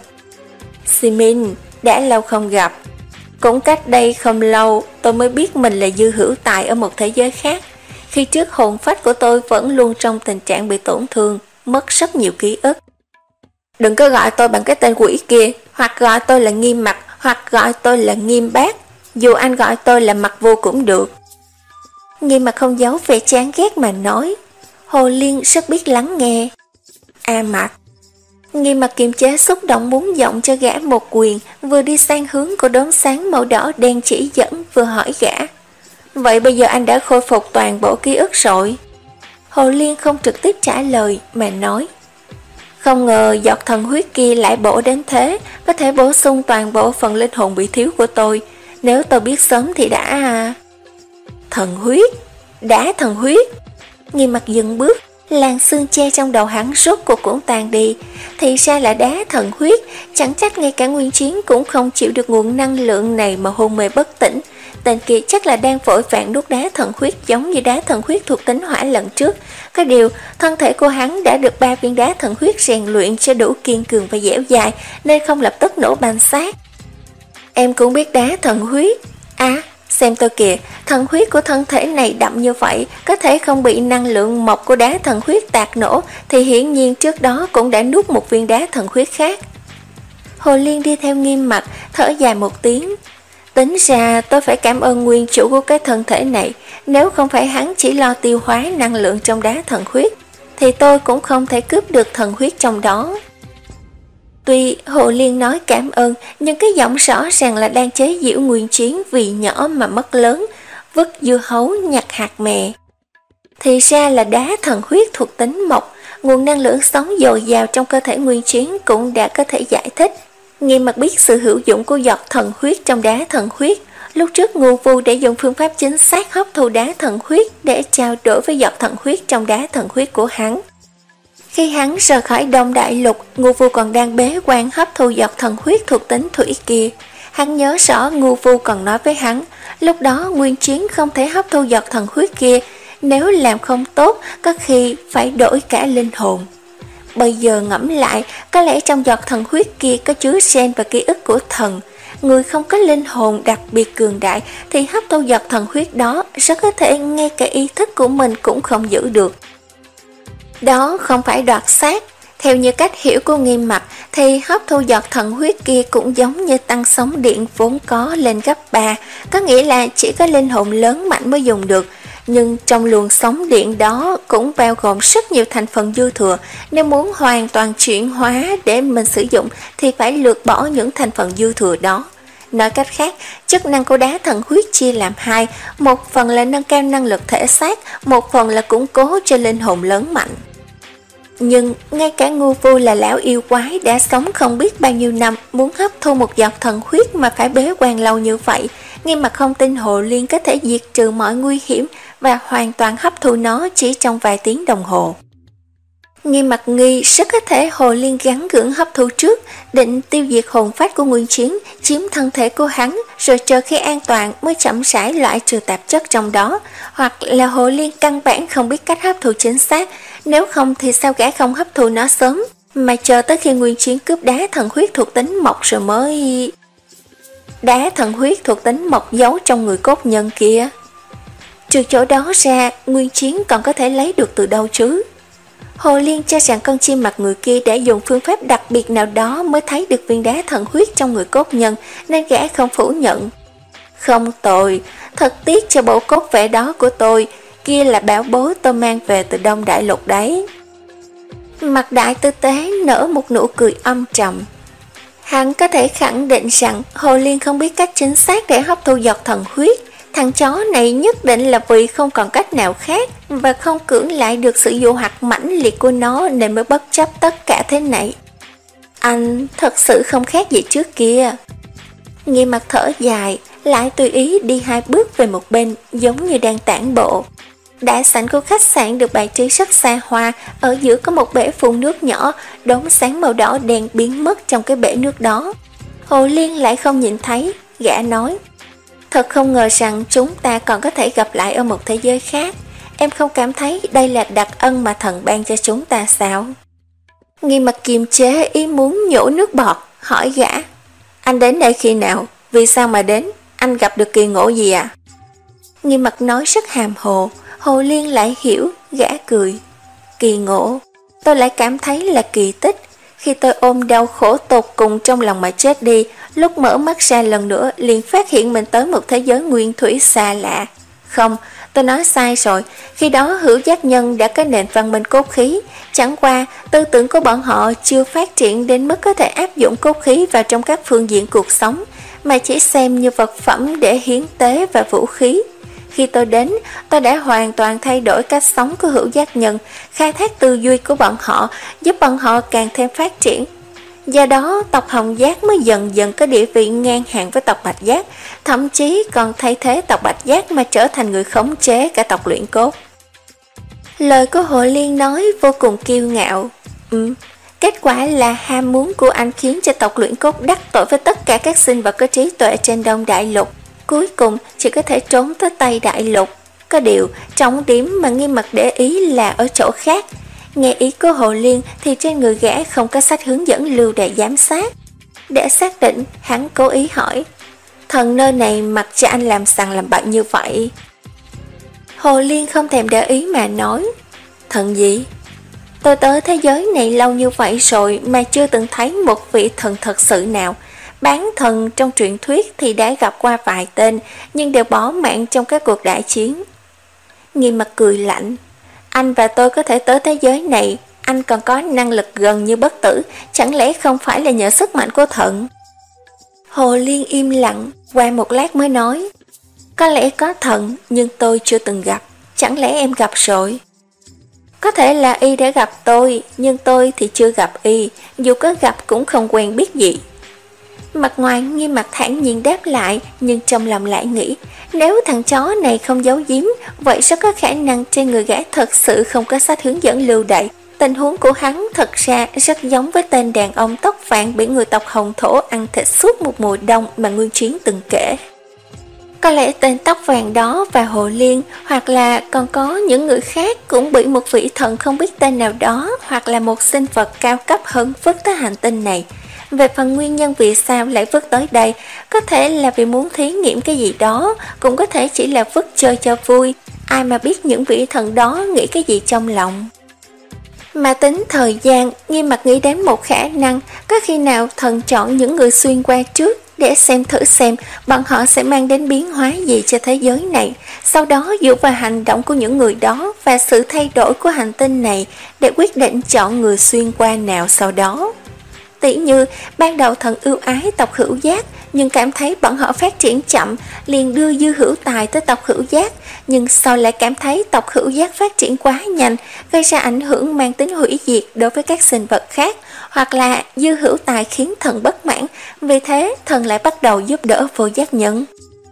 Simin, đã lâu không gặp. Cũng cách đây không lâu, tôi mới biết mình là Dư Hữu Tại ở một thế giới khác. Khi trước hồn phách của tôi vẫn luôn trong tình trạng bị tổn thương, mất rất nhiều ký ức. Đừng có gọi tôi bằng cái tên quỷ kia, hoặc gọi tôi là Nghiêm Mặt, hoặc gọi tôi là Nghiêm Bác. Dù anh gọi tôi là Mặt Vô cũng được. Nghiêm Mặt không giấu vẻ chán ghét mà nói. Hồ Liên rất biết lắng nghe. A Mặt. Nghiêm Mặt kiềm chế xúc động muốn giọng cho gã một quyền, vừa đi sang hướng của đốm sáng màu đỏ đen chỉ dẫn, vừa hỏi gã. Vậy bây giờ anh đã khôi phục toàn bộ ký ức rồi? Hồ Liên không trực tiếp trả lời mà nói. Không ngờ giọt thần huyết kia lại bổ đến thế, có thể bổ sung toàn bộ phần linh hồn bị thiếu của tôi. Nếu tôi biết sớm thì đã... Thần huyết? Đá thần huyết? Nghiêm Mặt dừng bước, làn xương che trong đầu hắn rốt cuộc cũng tàn đi. Thì ra là đá thần huyết, chẳng trách ngay cả Nguyên Chiến cũng không chịu được nguồn năng lượng này mà hôn mê bất tỉnh. Tên kia chắc là đang vội vàng đốt đá thần huyết giống như đá thần huyết thuộc tính hỏa lần trước. Có điều, thân thể của hắn đã được ba viên đá thần huyết rèn luyện cho đủ kiên cường và dẻo dai, nên không lập tức nổ banh xác. Em cũng biết đá thần huyết. À, xem tôi kìa, thần huyết của thân thể này đậm như vậy, có thể không bị năng lượng mộc của đá thần huyết tạc nổ, thì hiển nhiên trước đó cũng đã nuốt một viên đá thần huyết khác. Hồ Liên đi theo Nghiêm Mặt, thở dài một tiếng. Tính ra tôi phải cảm ơn nguyên chủ của cái thân thể này, nếu không phải hắn chỉ lo tiêu hóa năng lượng trong đá thần huyết, thì tôi cũng không thể cướp được thần huyết trong đó. Tuy Hồ Liên nói cảm ơn, nhưng cái giọng rõ ràng là đang chế giễu Nguyên Chiến vì nhỏ mà mất lớn, vứt dưa hấu nhặt hạt mè. Thì ra là đá thần huyết thuộc tính mộc, nguồn năng lượng sống dồi dào trong cơ thể Nguyên Chiến cũng đã có thể giải thích. Nghiêm Mặt biết sự hữu dụng của giọt thần huyết trong đá thần huyết. Lúc trước Ngô Vu đã dùng phương pháp chính xác hấp thu đá thần huyết để trao đổi với giọt thần huyết trong đá thần huyết của hắn. Khi hắn rời khỏi Đông Đại Lục, Ngô Vu còn đang bế quan hấp thu giọt thần huyết thuộc tính thủy kia. Hắn nhớ rõ Ngô Vu còn nói với hắn, lúc đó Nguyên Chiến không thể hấp thu giọt thần huyết kia, nếu làm không tốt có khi phải đổi cả linh hồn. Bây giờ ngẫm lại, có lẽ trong giọt thần huyết kia có chứa gen và ký ức của thần. Người không có linh hồn đặc biệt cường đại thì hấp thu giọt thần huyết đó rất có thể ngay cả ý thức của mình cũng không giữ được. Đó không phải đoạt xác. Theo như cách hiểu của Nghiêm Mặt thì hấp thu giọt thần huyết kia cũng giống như tăng sóng điện vốn có lên gấp ba, có nghĩa là chỉ có linh hồn lớn mạnh mới dùng được. Nhưng trong luồng sóng điện đó cũng bao gồm rất nhiều thành phần dư thừa. Nếu muốn hoàn toàn chuyển hóa để mình sử dụng thì phải lược bỏ những thành phần dư thừa đó. Nói cách khác, chức năng của đá thần huyết chia làm hai, một phần là nâng cao năng lực thể xác, một phần là củng cố cho linh hồn lớn mạnh. Nhưng ngay cả ngu vô là lão yêu quái đã sống không biết bao nhiêu năm, muốn hấp thu một giọt thần huyết mà phải bế quan lâu như vậy, Nghiêm Mặt không tin Hồ Liên có thể diệt trừ mọi nguy hiểm và hoàn toàn hấp thu nó chỉ trong vài tiếng đồng hồ. Nghiêm Mặt nghi rất có thể Hồ Liên gắn gượng hấp thu trước, định tiêu diệt hồn phách của Nguyên Chiến, chiếm thân thể của hắn, rồi chờ khi an toàn mới chậm rãi loại trừ tạp chất trong đó, hoặc là Hồ Liên căn bản không biết cách hấp thu chính xác, nếu không thì sao gã không hấp thu nó sớm, mà chờ tới khi Nguyên Chiến cướp đá thần huyết thuộc tính mộc rồi mới... Đá thần huyết thuộc tính mộc giấu trong người cốt nhân kia. Trừ chỗ đó ra, Nguyên Chiến còn có thể lấy được từ đâu chứ? Hồ Liên cho rằng con chim mặt người kia đã dùng phương pháp đặc biệt nào đó mới thấy được viên đá thần huyết trong người cốt nhân, nên gã không phủ nhận. Không tồi, thật tiếc cho bộ cốt vẽ đó của tôi, kia là bảo bối tôi mang về từ Đông Đại Lục đấy. Mặt Đại Tư Tế nở một nụ cười âm trầm. Hắn có thể khẳng định rằng Hồ Liên không biết cách chính xác để hấp thu giọt thần huyết. Thằng chó này nhất định là vì không còn cách nào khác và không cưỡng lại được sự dụ hoặc mãnh liệt của nó nên mới bất chấp tất cả thế này. Anh thật sự không khác gì trước kia. Nghiêm Mặt thở dài, lại tùy ý đi hai bước về một bên, giống như đang tản bộ. Đại sảnh của khách sạn được bày trí rất xa hoa, ở giữa có một bể phun nước nhỏ, đốm sáng màu đỏ đen biến mất trong cái bể nước đó. Hồ Liên lại không nhìn thấy, gã nói: Thật không ngờ rằng chúng ta còn có thể gặp lại ở một thế giới khác. Em không cảm thấy đây là đặc ân mà thần ban cho chúng ta sao? Nghiêm Mặt kiềm chế ý muốn nhổ nước bọt, hỏi gã: Anh đến đây khi nào? Vì sao mà đến? Anh gặp được kỳ ngộ gì à? Nghiêm Mặt nói rất hàm hồ. Hồ Liên lại hiểu, gã cười. Kỳ ngộ? Tôi lại cảm thấy là kỳ tích. Khi tôi ôm đau khổ tột cùng trong lòng mà chết đi, lúc mở mắt ra lần nữa liền phát hiện mình tới một thế giới nguyên thủy xa lạ. Không, tôi nói sai rồi. Khi đó hữu giác nhân đã có nền văn minh cốt khí. Chẳng qua, tư tưởng của bọn họ chưa phát triển đến mức có thể áp dụng cốt khí vào trong các phương diện cuộc sống, mà chỉ xem như vật phẩm để hiến tế và vũ khí. Khi tôi đến, tôi đã hoàn toàn thay đổi cách sống của hữu giác nhân, khai thác tư duy của bọn họ, giúp bọn họ càng thêm phát triển. Do đó, tộc Hồng Giác mới dần dần có địa vị ngang hàng với tộc Bạch Giác, thậm chí còn thay thế tộc Bạch Giác mà trở thành người khống chế cả tộc Luyện Cốt. Lời của Hồ Liên nói vô cùng kiêu ngạo. Ừ, kết quả là ham muốn của anh khiến cho tộc Luyện Cốt đắc tội với tất cả các sinh vật có trí tuệ trên Đông Đại Lục. Cuối cùng chỉ có thể trốn tới Tây Đại Lục. Có điều, trọng điểm mà Nghiêm Mặt để ý là ở chỗ khác. Nghe ý của Hồ Liên thì trên người gã không có sách hướng dẫn lưu để giám sát. Để xác định, hắn cố ý hỏi: Thần nơi này mặc cho anh làm sằng làm bậy như vậy? Hồ Liên không thèm để ý mà nói: Thần gì? Tôi tới thế giới này lâu như vậy rồi mà chưa từng thấy một vị thần thật sự nào. Bán thần trong truyện thuyết thì đã gặp qua vài tên, nhưng đều bỏ mạng trong các cuộc đại chiến. Nghiêm Mặt cười lạnh: Anh và tôi có thể tới thế giới này, anh còn có năng lực gần như bất tử, chẳng lẽ không phải là nhờ sức mạnh của thần? Hồ Liên im lặng, qua một lát mới nói: Có lẽ có thần, nhưng tôi chưa từng gặp, chẳng lẽ em gặp rồi? Có thể là y đã gặp tôi, nhưng tôi thì chưa gặp y, dù có gặp cũng không quen biết gì. Mặt ngoài Nghiêm Mặt thản nhiên đáp lại, nhưng trong lòng lại nghĩ, nếu thằng chó này không giấu giếm, vậy rất có khả năng trên người gã thật sự không có sách hướng dẫn lưu đày. Tình huống của hắn thật ra rất giống với tên đàn ông tóc vàng bị người tộc Hồng Thổ ăn thịt suốt một mùa đông mà Nguyên Chiến từng kể. Có lẽ tên tóc vàng đó và Hồ Liên, hoặc là còn có những người khác cũng bị một vị thần không biết tên nào đó, hoặc là một sinh vật cao cấp hơn vứt tới hành tinh này. Về phần nguyên nhân vì sao lại vứt tới đây, có thể là vì muốn thí nghiệm cái gì đó, cũng có thể chỉ là vứt chơi cho vui. Ai mà biết những vị thần đó nghĩ cái gì trong lòng. Mà tính thời gian, Nghiêm Mặt nghĩ đến một khả năng, có khi nào thần chọn những người xuyên qua trước, để xem thử xem bọn họ sẽ mang đến biến hóa gì cho thế giới này, sau đó dựa vào hành động của những người đó và sự thay đổi của hành tinh này để quyết định chọn người xuyên qua nào sau đó. Tỷ như ban đầu thần ưu ái tộc Hữu Giác, nhưng cảm thấy bọn họ phát triển chậm liền đưa Dư Hữu Tài tới tộc Hữu Giác, nhưng sau lại cảm thấy tộc Hữu Giác phát triển quá nhanh, gây ra ảnh hưởng mang tính hủy diệt đối với các sinh vật khác, hoặc là Dư Hữu Tài khiến thần bất mãn, vì thế thần lại bắt đầu giúp đỡ Vô Giác Nhân.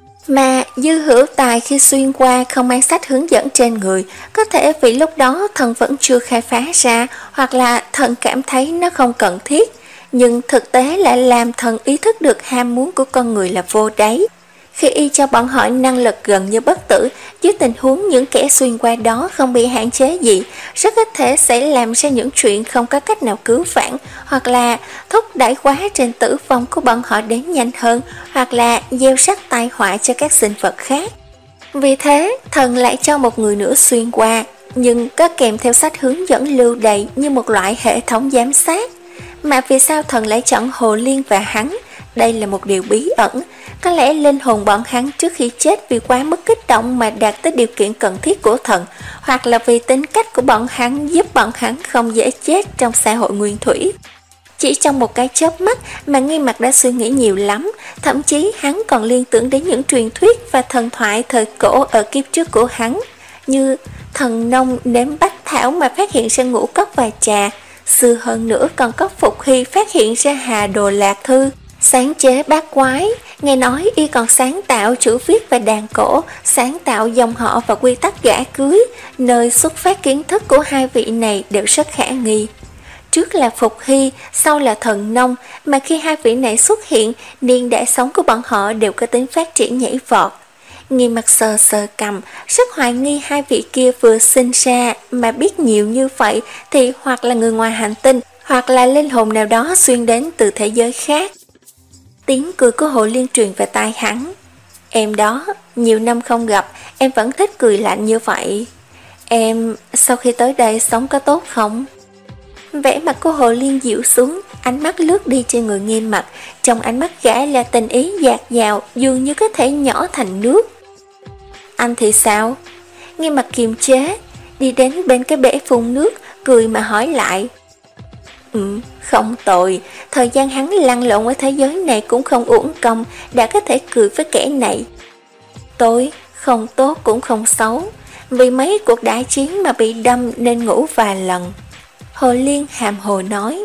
Mà Dư Hữu Tài khi xuyên qua không mang sách hướng dẫn trên người, có thể vì lúc đó thần vẫn chưa khai phá ra, hoặc là thần cảm thấy nó không cần thiết, nhưng thực tế lại làm thần ý thức được ham muốn của con người là vô đáy. Khi y cho bọn họ năng lực gần như bất tử, dưới tình huống những kẻ xuyên qua đó không bị hạn chế gì, rất có thể sẽ làm ra những chuyện không có cách nào cứu vãn, hoặc là thúc đẩy quá trình tử vong của bọn họ đến nhanh hơn, hoặc là gieo rắc tai họa cho các sinh vật khác. Vì thế, thần lại cho một người nữa xuyên qua, nhưng có kèm theo sách hướng dẫn lưu đầy như một loại hệ thống giám sát. Mà vì sao thần lại chọn Hồ Liên và hắn? Đây là một điều bí ẩn. Có lẽ linh hồn bọn hắn trước khi chết vì quá mức kích động mà đạt tới điều kiện cần thiết của thần, hoặc là vì tính cách của bọn hắn giúp bọn hắn không dễ chết trong xã hội nguyên thủy. Chỉ trong một cái chớp mắt mà Nghiêm Mặc đã suy nghĩ nhiều lắm, thậm chí hắn còn liên tưởng đến những truyền thuyết và thần thoại thời cổ ở kiếp trước của hắn, như thần nông nếm bách thảo mà phát hiện ra ngũ cốc và trà. Xưa hơn nữa còn có Phục Hy phát hiện ra Hà Đồ Lạc Thư, sáng chế bát quái. Nghe nói y còn sáng tạo chữ viết và đàn cổ, sáng tạo dòng họ và quy tắc gả cưới. Nơi xuất phát kiến thức của hai vị này đều rất khả nghi. Trước là Phục Hy, sau là thần nông, mà khi hai vị này xuất hiện, niên đại sống của bọn họ đều có tính phát triển nhảy vọt. Nghiêm Mặc sờ sờ cầm, rất hoài nghi hai vị kia vừa sinh ra mà biết nhiều như vậy thì hoặc là người ngoài hành tinh, hoặc là linh hồn nào đó xuyên đến từ thế giới khác. Tiếng cười của Hồ Liên truyền vào tai hắn. Em đó, nhiều năm không gặp, em vẫn thích cười lạnh như vậy. Em, sau khi tới đây sống có tốt không? Vẻ mặt của Hồ Liên dịu xuống, ánh mắt lướt đi trên người Nghiêm Mặc, trong ánh mắt gã là tình ý dạt dào, dường như có thể nhỏ thành nước. Anh thì sao? Nghiêm Mặc kiềm chế, đi đến bên cái bể phun nước, cười mà hỏi lại. Ừ, không tồi, thời gian hắn lăn lộn ở thế giới này cũng không uổng công, đã có thể cười với kẻ này. Tôi, không tốt cũng không xấu, vì mấy cuộc đại chiến mà bị đâm nên ngủ vài lần. Hồ Liên hàm hồ nói.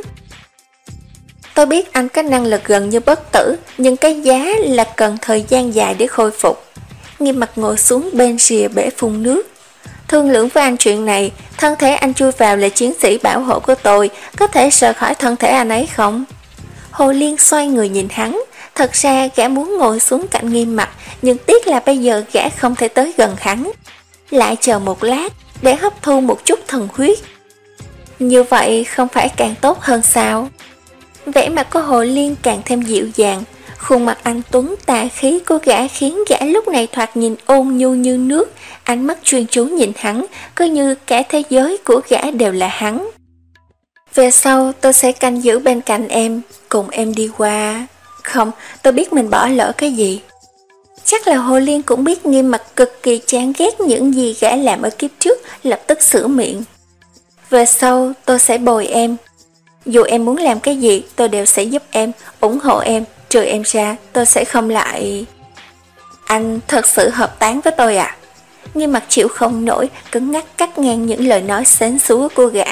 Tôi biết anh có năng lực gần như bất tử, nhưng cái giá là cần thời gian dài để khôi phục. Nghiêm Mặc ngồi xuống bên rìa bể phun nước. Thương lượng với anh chuyện này, thân thể anh chui vào là chiến sĩ bảo hộ của tôi, có thể rời khỏi thân thể anh ấy không? Hồ Liên xoay người nhìn hắn, thật ra gã muốn ngồi xuống cạnh Nghiêm Mặc, nhưng tiếc là bây giờ gã không thể tới gần hắn. Lại chờ một lát, để hấp thu một chút thần huyết. Như vậy không phải càng tốt hơn sao? Vẻ mặt của Hồ Liên càng thêm dịu dàng, khuôn mặt anh tuấn tà khí của gã khiến gã lúc này thoạt nhìn ôn nhu như nước, ánh mắt chuyên chú nhìn hắn, cứ như cả thế giới của gã đều là hắn. Về sau tôi sẽ canh giữ bên cạnh em, cùng em đi qua. Không, tôi biết mình bỏ lỡ cái gì. Chắc là Hồ Liên cũng biết Nghiêm Mặc cực kỳ chán ghét những gì gã làm ở kiếp trước, lập tức sửa miệng. Về sau tôi sẽ bồi em. Dù em muốn làm cái gì tôi đều sẽ giúp em, ủng hộ em, trừ em ra tôi sẽ không lại. Anh thật sự hợp tán với tôi à? Nghiêm Mặc chịu không nổi, cứng ngắc cắt ngang những lời nói xến xúa của gã.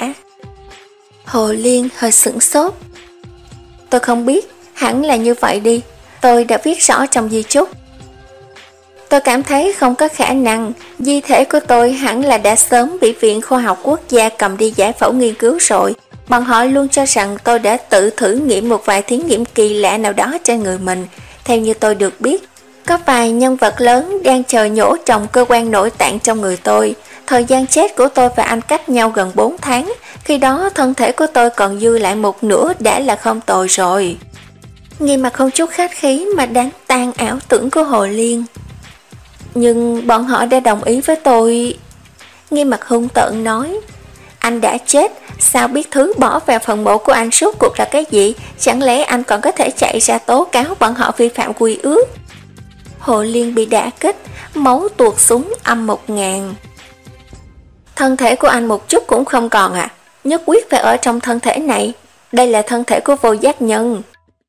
Hồ Liên hơi sửng sốt. Tôi không biết, hẳn là như vậy đi, tôi đã viết rõ trong di chúc. Tôi cảm thấy không có khả năng, di thể của tôi hẳn là đã sớm bị Viện Khoa học Quốc gia cầm đi giải phẫu nghiên cứu rồi. Bọn họ luôn cho rằng tôi đã tự thử nghiệm một vài thí nghiệm kỳ lạ nào đó trên người mình. Theo như tôi được biết, có vài nhân vật lớn đang chờ nhổ trồng cơ quan nội tạng trong người tôi. Thời gian chết của tôi và anh cách nhau gần bốn tháng, khi đó thân thể của tôi còn dư lại một nửa đã là không tồi rồi. Nghiêm Mặc không chút khách khí mà đánh tan ảo tưởng của Hồ Liên. Nhưng bọn họ đã đồng ý với tôi. Nghiêm Mặc hung tợn nói. Anh đã chết, sao biết thứ bỏ vào phần mộ của anh suốt cuộc là cái gì? Chẳng lẽ anh còn có thể chạy ra tố cáo bọn họ vi phạm quy ước? Hồ Liên bị đả kích, máu tuột xuống âm một ngàn. Thân thể của anh một chút cũng không còn à? Nhất quyết phải ở trong thân thể này. Đây là thân thể của vô giác nhân.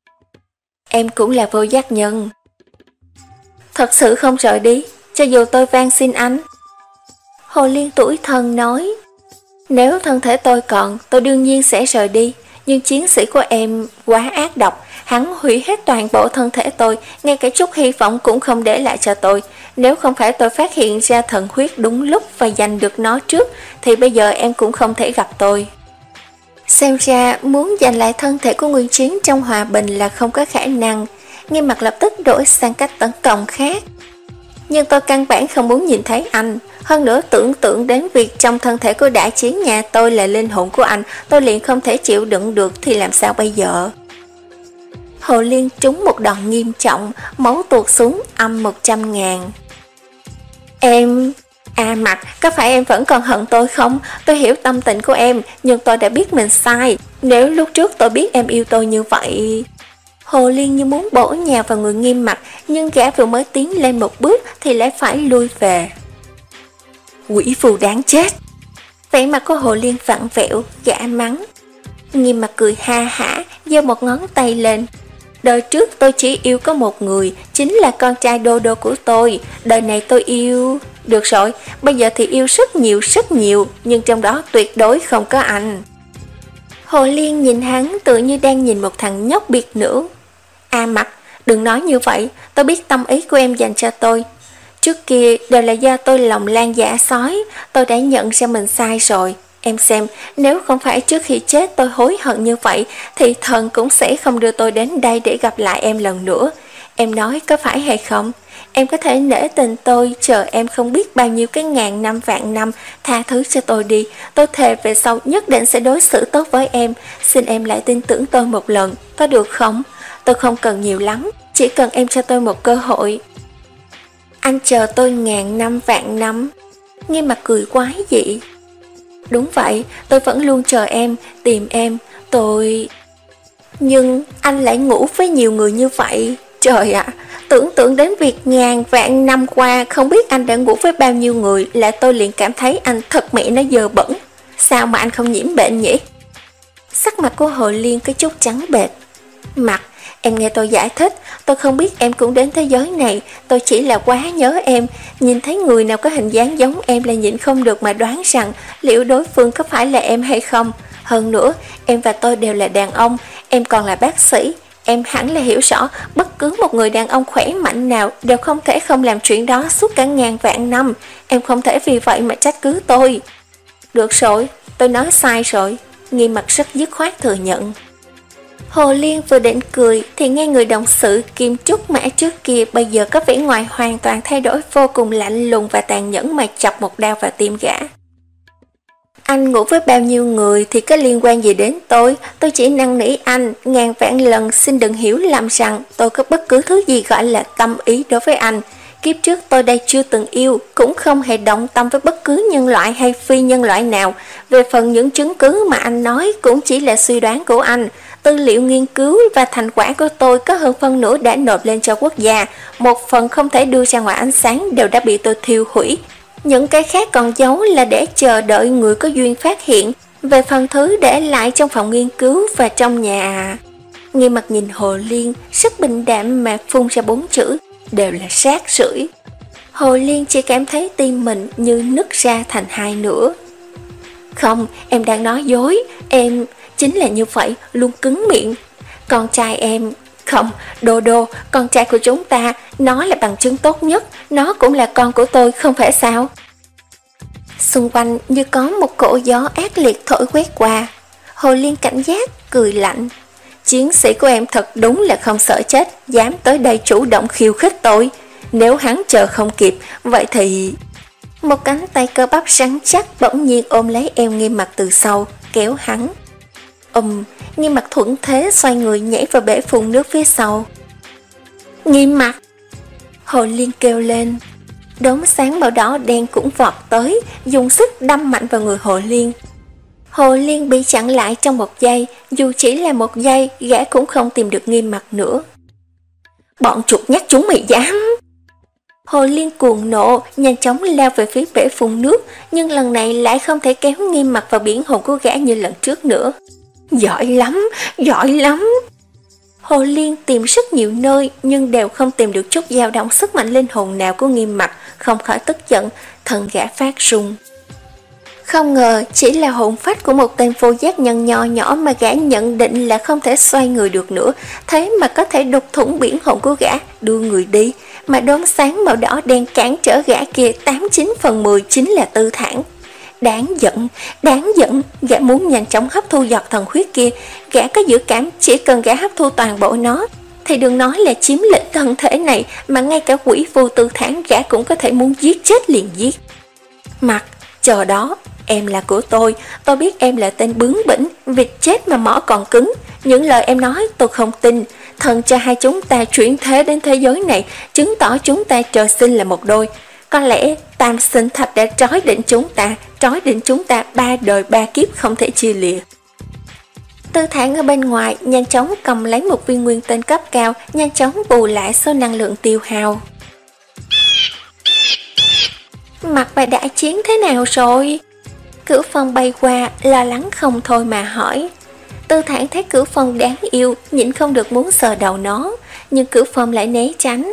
Em cũng là vô giác nhân. Thật sự không rời đi, cho dù tôi van xin anh. Hồ Liên tủi thân nói, nếu thân thể tôi còn, tôi đương nhiên sẽ rời đi. Nhưng chiến sĩ của em quá ác độc, hắn hủy hết toàn bộ thân thể tôi, ngay cả chút hy vọng cũng không để lại cho tôi. Nếu không phải tôi phát hiện ra thần huyết đúng lúc và giành được nó trước, thì bây giờ em cũng không thể gặp tôi. Xem ra muốn giành lại thân thể của Nguyên Chiến trong hòa bình là không có khả năng. Nghiêm mặt lập tức đổi sang cách tấn công khác. Nhưng tôi căn bản không muốn nhìn thấy anh. Hơn nữa tưởng tượng đến việc trong thân thể của Đại Chiến nhà tôi là linh hồn của anh, tôi liền không thể chịu đựng được, thì làm sao bây giờ? Hồ Liên trúng một đòn nghiêm trọng, máu tuột xuống âm một trăm ngàn. Em... À Mặt, có phải em vẫn còn hận tôi không? Tôi hiểu tâm tình của em, nhưng tôi đã biết mình sai. Nếu lúc trước tôi biết em yêu tôi như vậy... Hồ Liên như muốn bổ nhào vào người Nghiêm Mặt, nhưng gã vừa mới tiến lên một bước thì lại phải lui về. Quỷ phù đáng chết! Vẻ mặt của Hồ Liên vặn vẹo, gã mắng. Nghiêm Mặt cười ha hả, giơ một ngón tay lên. Đời trước tôi chỉ yêu có một người, chính là con trai Đô Đô của tôi. Đời này tôi yêu... Được rồi, bây giờ thì yêu rất nhiều rất nhiều, nhưng trong đó tuyệt đối không có anh. Hồ Liên nhìn hắn tự như đang nhìn một thằng nhóc biệt nữ. À Mặt, đừng nói như vậy, tôi biết tâm ý của em dành cho tôi. Trước kia đều là do tôi lòng lan dạ sói, tôi đã nhận ra mình sai rồi. Em xem, nếu không phải trước khi chết tôi hối hận như vậy, thì thần cũng sẽ không đưa tôi đến đây để gặp lại em lần nữa. Em nói có phải hay không? Em có thể nể tình tôi, chờ em không biết bao nhiêu cái ngàn năm vạn năm, tha thứ cho tôi đi. Tôi thề về sau nhất định sẽ đối xử tốt với em. Xin em lại tin tưởng tôi một lần, có được không? Tôi không cần nhiều lắm, chỉ cần em cho tôi một cơ hội. Anh chờ tôi ngàn năm vạn năm. Nghiêm Mặt cười quái dị. Đúng vậy, tôi vẫn luôn chờ em, tìm em, tôi... Nhưng anh lại ngủ với nhiều người như vậy. Trời ạ, à, tưởng tượng đến việc ngàn vạn năm qua không biết anh đã ngủ với bao nhiêu người là tôi liền cảm thấy anh thật mẹ nó dơ bẩn. Sao mà anh không nhiễm bệnh nhỉ? Sắc mặt của Hồ Liên có chút trắng bệch. Mặt, em nghe tôi giải thích, tôi không biết em cũng đến thế giới này, tôi chỉ là quá nhớ em. Nhìn thấy người nào có hình dáng giống em là nhịn không được mà đoán rằng liệu đối phương có phải là em hay không. Hơn nữa, em và tôi đều là đàn ông, em còn là bác sĩ. Em hẳn là hiểu rõ bất cứ một người đàn ông khỏe mạnh nào đều không thể không làm chuyện đó suốt cả ngàn vạn năm. Em không thể vì vậy mà trách cứ tôi. Được rồi, tôi nói sai rồi. Nghiêm Mặt rất dứt khoát thừa nhận. Hồ Liên vừa định cười thì nghe người đồng sự Kim Trúc Mã trước kia bây giờ có vẻ ngoài hoàn toàn thay đổi, vô cùng lạnh lùng và tàn nhẫn mà chọc một đao vào tim gã. Anh ngủ với bao nhiêu người thì có liên quan gì đến tôi? Tôi chỉ năn nỉ anh ngàn vạn lần, xin đừng hiểu lầm rằng tôi có bất cứ thứ gì gọi là tâm ý đối với anh. Kiếp trước tôi đây chưa từng yêu, cũng không hề động tâm với bất cứ nhân loại hay phi nhân loại nào. Về phần những chứng cứ mà anh nói cũng chỉ là suy đoán của anh. Tư liệu nghiên cứu và thành quả của tôi có hơn phân nửa đã nộp lên cho quốc gia. Một phần không thể đưa ra ngoài ánh sáng đều đã bị tôi thiêu hủy. Những cái khác còn giấu là để chờ đợi người có duyên phát hiện. Về phần thứ để lại trong phòng nghiên cứu và trong nhà... Nghiêm Mặt nhìn Hồ Liên, rất bình đạm mà phun ra bốn chữ, đều là rác rưởi. Hồ Liên chỉ cảm thấy tim mình như nứt ra thành hai nửa. Không, em đang nói dối, em chính là như vậy, luôn cứng miệng. Con trai em... Không, Đô Đô, con trai của chúng ta, nó là bằng chứng tốt nhất, nó cũng là con của tôi, không phải sao? Xung quanh như có một cổ gió ác liệt thổi quét qua. Hồ Liên cảnh giác, cười lạnh. Chiến sĩ của em thật đúng là không sợ chết, dám tới đây chủ động khiêu khích tôi. Nếu hắn chờ không kịp, vậy thì... Một cánh tay cơ bắp rắn chắc bỗng nhiên ôm lấy eo Nghiêm Mặt từ sau, kéo hắn. Ừm, Nghiêm Mặt thuận thế xoay người nhảy vào bể phun nước phía sau. Nghiêm Mặt! Hồ Liên kêu lên. Đốm sáng màu đỏ đen cũng vọt tới, dùng sức đâm mạnh vào người Hồ Liên. Hồ Liên bị chặn lại trong một giây, dù chỉ là một giây, gã cũng không tìm được Nghiêm Mặc nữa. Bọn chuột nhắt chúng mày dám! Hồ Liên cuồng nộ, nhanh chóng lao về phía bể phun nước, nhưng lần này lại không thể kéo Nghiêm Mặc vào biển hồn của gã như lần trước nữa. Giỏi lắm, giỏi lắm! Hồ Liên tìm rất nhiều nơi, nhưng đều không tìm được chút dao động sức mạnh linh hồn nào của Nghiêm Mặc, không khỏi tức giận, thần gã phát run. Không ngờ chỉ là hồn phách của một tên vô giác nhân nho nhỏ mà gã nhận định là không thể xoay người được nữa, thế mà có thể đục thủng biển hồn của gã, đưa người đi, mà đốm sáng màu đỏ đen cản trở gã kia tám chín phần mười chính là Tư Thản. Đáng giận, đáng giận, gã muốn nhanh chóng hấp thu giọt thần huyết kia, gã có dự cảm chỉ cần gã hấp thu toàn bộ nó, thì đừng nói là chiếm lĩnh thân thể này, mà ngay cả quỷ vô Tư Thản gã cũng có thể muốn giết chết liền giết. Mặt, chờ đó, em là của tôi, tôi biết em là tên bướng bỉnh, vịt chết mà mỏ còn cứng, những lời em nói tôi không tin, thần cho hai chúng ta chuyển thế đến thế giới này, chứng tỏ chúng ta trời sinh là một đôi. Có lẽ tam sinh thạch đã trói định chúng ta, trói định chúng ta ba đời ba kiếp không thể chia lìa. Tư Thản ở bên ngoài nhanh chóng cầm lấy một viên nguyên tinh cấp cao, nhanh chóng bù lại số năng lượng tiêu hao. Mặt và đại chiến thế nào rồi? Cửu Phong bay qua, lo lắng không thôi mà hỏi. Tư Thản thấy Cửu Phong đáng yêu, nhịn không được muốn sờ đầu nó, nhưng Cửu Phong lại né tránh.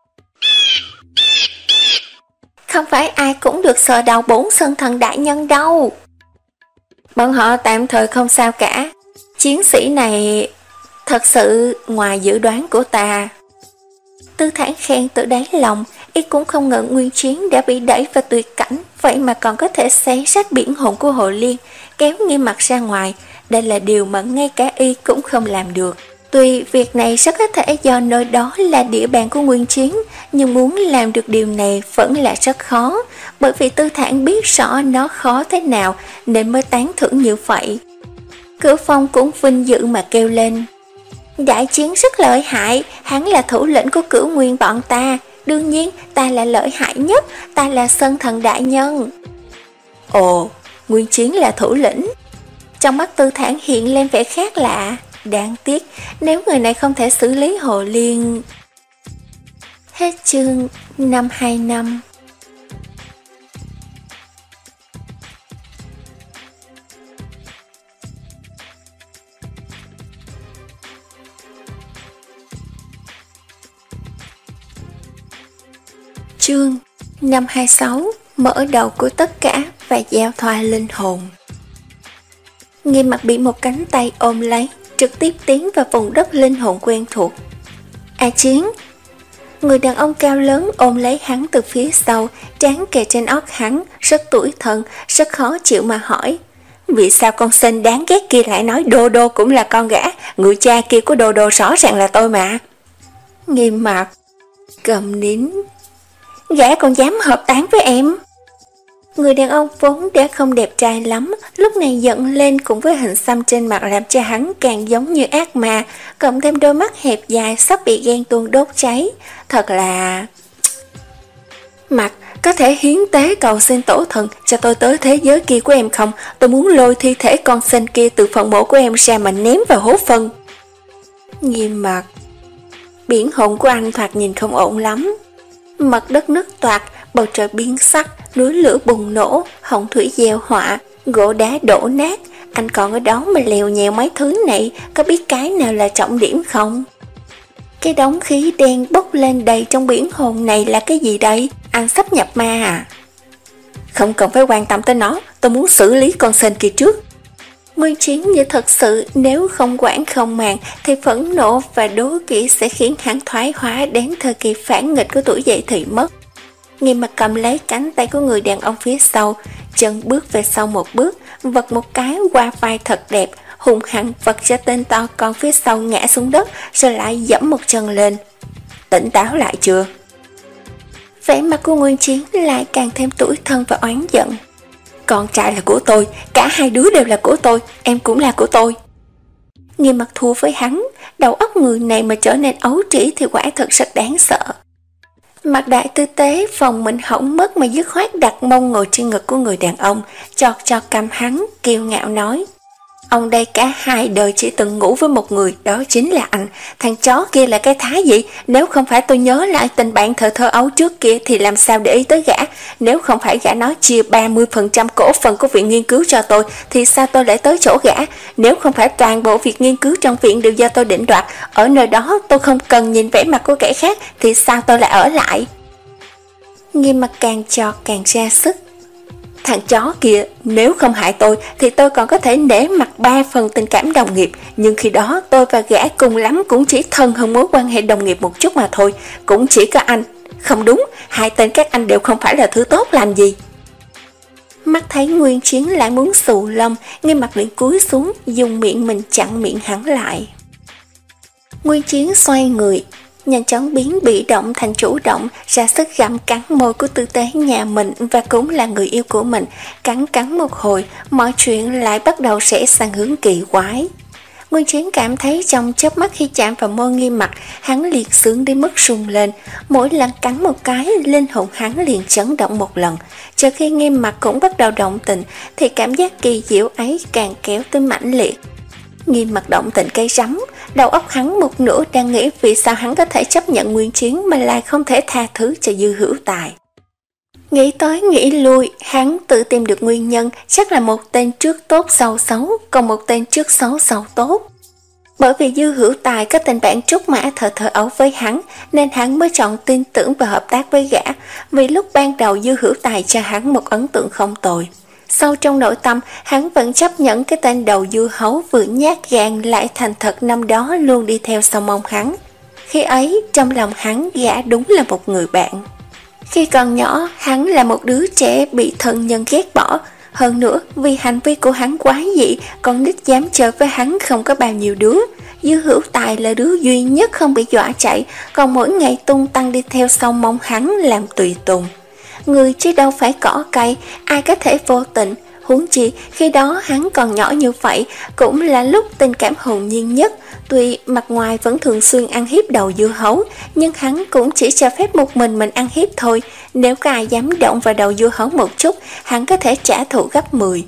Không phải ai cũng được sờ đầu bốn sơn thần đại nhân đâu. Bọn họ tạm thời không sao cả. Chiến sĩ này thật sự ngoài dự đoán của ta. Tư Thản khen tự đáy lòng, y cũng không ngờ Nguyên Chiến đã bị đẩy vào tuyệt cảnh, vậy mà còn có thể xé rách biển hồn của Hồ Liên, kéo Nghiêm Mặc ra ngoài. Đây là điều mà ngay cả y cũng không làm được. Tuy việc này rất có thể do nơi đó là địa bàn của Nguyên Chiến, nhưng muốn làm được điều này vẫn là rất khó, bởi vì Tư Thản biết rõ nó khó thế nào nên mới tán thưởng như vậy. Cửu Phong cũng vinh dự mà kêu lên. Đại chiến rất lợi hại, hắn là thủ lĩnh của Cửu Nguyên bọn ta, đương nhiên ta là lợi hại nhất, ta là Sơn Thần đại nhân. Ồ, Nguyên Chiến là thủ lĩnh. Trong mắt Tư Thản hiện lên vẻ khác lạ. Đáng tiếc, nếu người này không thể xử lý Hồ Liên. Hết chương năm hai năm. Chương năm hai sáu. Mở đầu của tất cả và giao thoa linh hồn. Nghiêm Mặc bị một cánh tay ôm lấy, trực tiếp tiến vào vùng đất linh hồn quen thuộc. A Chiến! Người đàn ông cao lớn ôm lấy hắn từ phía sau, trán kề trên óc hắn, rất tủi thân, rất khó chịu mà hỏi. Vì sao con sinh đáng ghét kia lại nói Đô Đô cũng là con gã, người cha kia của Đô Đô rõ ràng là tôi mà. Nghiêm Mặc cầm nín. Gã còn dám hợp tán với em? Người đàn ông vốn đã không đẹp trai lắm, lúc này giận lên cùng với hình xăm trên mặt làm cho hắn càng giống như ác ma, cộng thêm đôi mắt hẹp dài sắp bị ghen tuông đốt cháy. Thật là... Mặt, có thể hiến tế cầu xin tổ thần cho tôi tới thế giới kia của em không? Tôi muốn lôi thi thể con sinh kia từ phần mộ của em ra mà ném vào hố phân. Nghiêm Mặc, biển hồn của anh thoạt nhìn không ổn lắm. Mặt đất nứt toạc, bầu trời biến sắc, núi lửa bùng nổ, hồng thủy gieo họa, gỗ đá đổ nát. Anh còn ở đó mà lèo nhèo mấy thứ này, có biết cái nào là trọng điểm không? Cái đống khí đen bốc lên đầy trong biển hồn này là cái gì đây? Anh sắp nhập ma à? Không cần phải quan tâm tới nó, tôi muốn xử lý con sên kia trước. Nguyên Chiến như thật sự nếu không quản không màng thì phẫn nộ và đố kỵ sẽ khiến hắn thoái hóa đến thời kỳ phản nghịch của tuổi dậy thì mất. Nghiêm Mặc cầm lấy cánh tay của người đàn ông phía sau, chân bước về sau một bước, vật một cái qua vai thật đẹp, hùng hăng vật cho tên to con phía sau ngã xuống đất, rồi lại giẫm một chân lên. Tỉnh táo lại chưa? Vẻ mặt của Nguyên Chiến lại càng thêm tủi thân và oán giận. Con trai là của tôi, cả hai đứa đều là của tôi, em cũng là của tôi. Nghiêm Mặc thua với hắn, đầu óc người này mà trở nên ấu trĩ thì quả thật rất đáng sợ. Mặt đại tư tế phòng mình hỏng mất mà dứt khoát đặt mông ngồi trên ngực của người đàn ông, chọt chọt cầm hắn, kiêu ngạo nói: Ông đây cả hai đời chỉ từng ngủ với một người, đó chính là anh. Thằng chó kia là cái thái gì? Nếu không phải tôi nhớ lại tình bạn thờ thơ ấu trước kia thì làm sao để ý tới gã? Nếu không phải gã nói chia ba mươi phần trăm cổ phần của viện nghiên cứu cho tôi thì sao tôi lại tới chỗ gã? Nếu không phải toàn bộ việc nghiên cứu trong viện đều do tôi định đoạt, ở nơi đó tôi không cần nhìn vẻ mặt của kẻ khác thì sao tôi lại ở lại? Nghiêm mặt càng chọt càng ra sức. Thằng chó kia, nếu không hại tôi thì tôi còn có thể nể mặt ba phần tình cảm đồng nghiệp, nhưng khi đó tôi và gã cùng lắm cũng chỉ thân hơn mối quan hệ đồng nghiệp một chút mà thôi, cũng chỉ có anh. Không đúng, hai tên các anh đều không phải là thứ tốt làm gì. Mắt thấy Nguyên Chiến lại muốn xù lông, Nghiêm mặt liền cúi xuống, dùng miệng mình chặn miệng hắn lại. Nguyên Chiến xoay người, nhanh chóng biến bị động thành chủ động, ra sức gặm cắn môi của tư tế nhà mình và cũng là người yêu của mình. Cắn cắn một hồi, mọi chuyện lại bắt đầu sẽ sang hướng kỳ quái. Nguyên Chiến cảm thấy trong chớp mắt khi chạm vào môi Nghiêm mặt, hắn liền sướng đến mức rung lên. Mỗi lần cắn một cái, linh hồn hắn liền chấn động một lần. Chờ khi Nghiêm mặt cũng bắt đầu động tình, thì cảm giác kỳ diệu ấy càng kéo tới mãnh liệt. Nghiêm mặt động tình cây rắm, đầu óc hắn một nửa đang nghĩ vì sao hắn có thể chấp nhận Nguyên Chiến mà lại không thể tha thứ cho Dư Hữu Tài. Nghĩ tới nghĩ lui, hắn tự tìm được nguyên nhân, chắc là một tên trước tốt sau xấu, còn một tên trước xấu sau tốt. Bởi vì Dư Hữu Tài có tình bạn trúc mã thờ thờ ấu với hắn, nên hắn mới chọn tin tưởng và hợp tác với gã, vì lúc ban đầu Dư Hữu Tài cho hắn một ấn tượng không tồi. Sâu trong nội tâm, hắn vẫn chấp nhận cái tên đầu dưa hấu vừa nhát gan lại thành thật năm đó luôn đi theo sau mông hắn. Khi ấy, trong lòng hắn gã đúng là một người bạn. Khi còn nhỏ, hắn là một đứa trẻ bị thân nhân ghét bỏ. Hơn nữa, vì hành vi của hắn quá dị, con nít dám chơi với hắn không có bao nhiêu đứa. Dư Hữu Tài là đứa duy nhất không bị dọa chạy, còn mỗi ngày tung tăng đi theo sau mông hắn làm tùy tùng. Người chứ đâu phải cỏ cây, ai có thể vô tình. Huống chi khi đó hắn còn nhỏ như vậy, cũng là lúc tình cảm hồn nhiên nhất. Tuy mặt ngoài vẫn thường xuyên ăn hiếp đầu dưa hấu, nhưng hắn cũng chỉ cho phép một mình mình ăn hiếp thôi. Nếu có ai dám động vào đầu dưa hấu một chút, hắn có thể trả thù gấp mười.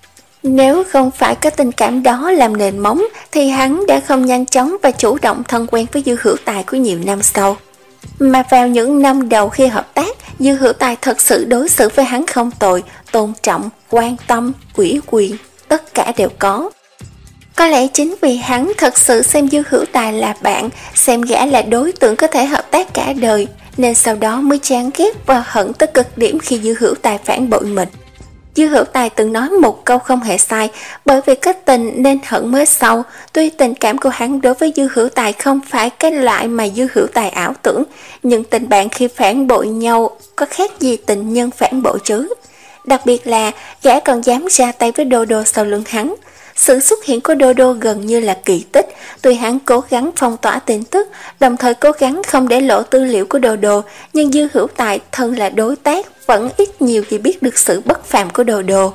Nếu không phải có tình cảm đó làm nền móng, thì hắn đã không nhanh chóng và chủ động thân quen với Dư Hữu Tài của nhiều năm sau. Mà vào những năm đầu khi hợp tác, Dư Hữu Tài thật sự đối xử với hắn không tồi, tôn trọng, quan tâm, ủy quyền, tất cả đều có. Có lẽ chính vì hắn thật sự xem Dư Hữu Tài là bạn, xem gã là đối tượng có thể hợp tác cả đời, nên sau đó mới chán ghét và hận tới cực điểm khi Dư Hữu Tài phản bội mình. Dư Hữu Tài từng nói một câu không hề sai, bởi vì có tình nên hận mới sâu. Tuy tình cảm của hắn đối với Dư Hữu Tài không phải cái loại mà Dư Hữu Tài ảo tưởng, nhưng tình bạn khi phản bội nhau có khác gì tình nhân phản bội chứ. Đặc biệt là gã còn dám ra tay với Đô Đô sau lưng hắn. Sự xuất hiện của Đô Đô gần như là kỳ tích. Tuy hắn cố gắng phong tỏa tin tức, đồng thời cố gắng không để lộ tư liệu của Đô Đô, nhưng Dư Hữu Tài thân là đối tác vẫn ít nhiều gì biết được sự bất phàm của Đô Đô.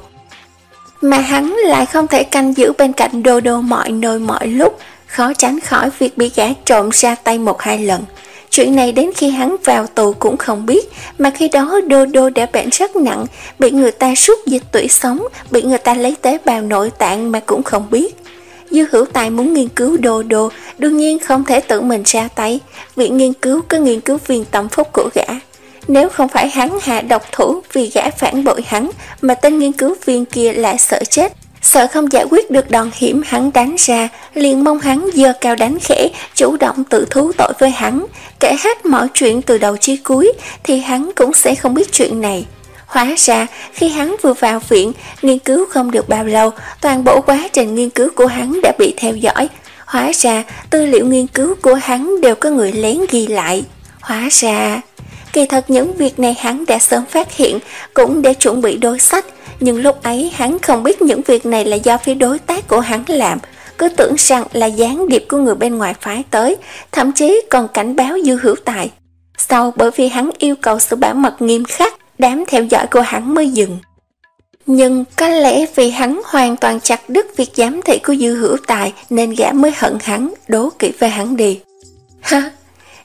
Mà hắn lại không thể canh giữ bên cạnh Đô Đô mọi nơi mọi lúc, khó tránh khỏi việc bị gã trộm ra tay một hai lần. Chuyện này đến khi hắn vào tù cũng không biết, mà khi đó Đô Đô đã bệnh rất nặng, bị người ta rút dịch tủy sống, bị người ta lấy tế bào nội tạng mà cũng không biết. Dư Hữu Tài muốn nghiên cứu Đô Đô, đương nhiên không thể tự mình ra tay, viện nghiên cứu có nghiên cứu viên tâm phúc của gã. Nếu không phải hắn hạ độc thủ vì gã phản bội hắn, mà tên nghiên cứu viên kia lại sợ chết, sợ không giải quyết được đòn hiểm hắn đánh ra, liền mong hắn giơ cao đánh khẽ, chủ động tự thú tội với hắn, kể hết mọi chuyện từ đầu chí cuối, thì hắn cũng sẽ không biết chuyện này. Hóa ra, khi hắn vừa vào viện, nghiên cứu không được bao lâu, toàn bộ quá trình nghiên cứu của hắn đã bị theo dõi. Hóa ra, tư liệu nghiên cứu của hắn đều có người lén ghi lại. Hóa ra, kỳ thật những việc này hắn đã sớm phát hiện, cũng để chuẩn bị đối sách. Nhưng lúc ấy hắn không biết những việc này là do phía đối tác của hắn làm, cứ tưởng rằng là gián điệp của người bên ngoài phái tới, thậm chí còn cảnh báo Dư Hữu Tài. Sau bởi vì hắn yêu cầu sự bảo mật nghiêm khắc, đám theo dõi của hắn mới dừng. Nhưng có lẽ vì hắn hoàn toàn chặt đứt việc giám thị của Dư Hữu Tài nên gã mới hận hắn, đố kỵ về hắn đi. Ha!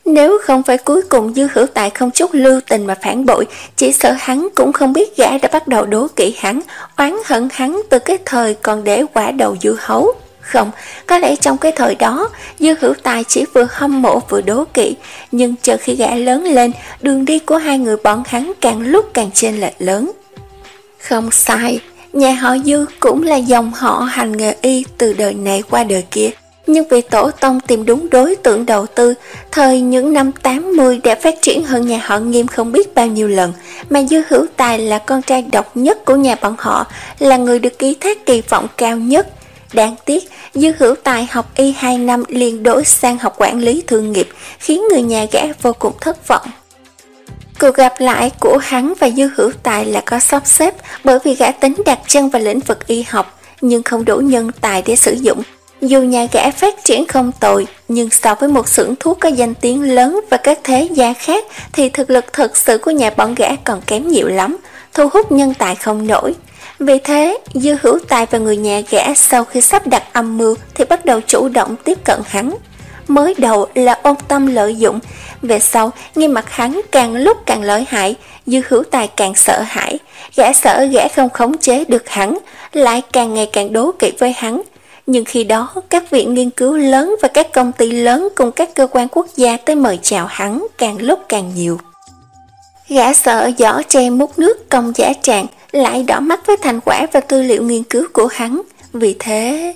Nếu không phải cuối cùng Dư Hữu Tài không chút lưu tình mà phản bội, chỉ sợ hắn cũng không biết gã đã bắt đầu đố kỵ hắn, oán hận hắn từ cái thời còn để quả đầu dưa hấu. Không, có lẽ trong cái thời đó, Dư Hữu Tài chỉ vừa hâm mộ vừa đố kỵ, nhưng chờ khi gã lớn lên, đường đi của hai người bọn hắn càng lúc càng chênh lệch lớn. Không sai, nhà họ Dư cũng là dòng họ hành nghề y từ đời này qua đời kia, nhưng vì tổ tông tìm đúng đối tượng đầu tư, thời những năm tám mươi đã phát triển hơn nhà họ Nghiêm không biết bao nhiêu lần, mà Dư Hữu Tài là con trai độc nhất của nhà bọn họ, là người được ký thác kỳ vọng cao nhất. Đáng tiếc, Dư Hữu Tài học y hai năm liền đổi sang học quản lý thương nghiệp, khiến người nhà gã vô cùng thất vọng. Cuộc gặp lại của hắn và Dư Hữu Tài là có sắp xếp, bởi vì gã tính đặt chân vào lĩnh vực y học, nhưng không đủ nhân tài để sử dụng. Dù nhà gã phát triển không tồi, nhưng so với một xưởng thuốc có danh tiếng lớn và các thế gia khác thì thực lực thực sự của nhà bọn gã còn kém nhiều lắm, thu hút nhân tài không nổi. Vì thế, Dư Hữu Tài và người nhà gã sau khi sắp đặt âm mưu thì bắt đầu chủ động tiếp cận hắn. Mới đầu là ôn tâm lợi dụng, về sau nghe mặt hắn càng lúc càng lợi hại, Dư Hữu Tài càng sợ hãi, gã sợ gã không khống chế được hắn, lại càng ngày càng đố kỵ với hắn. Nhưng khi đó, các viện nghiên cứu lớn và các công ty lớn cùng các cơ quan quốc gia tới mời chào hắn càng lúc càng nhiều. Gã sợ giỏ tre múc nước công giả tràng, lại đỏ mắt với thành quả và tư liệu nghiên cứu của hắn. Vì thế...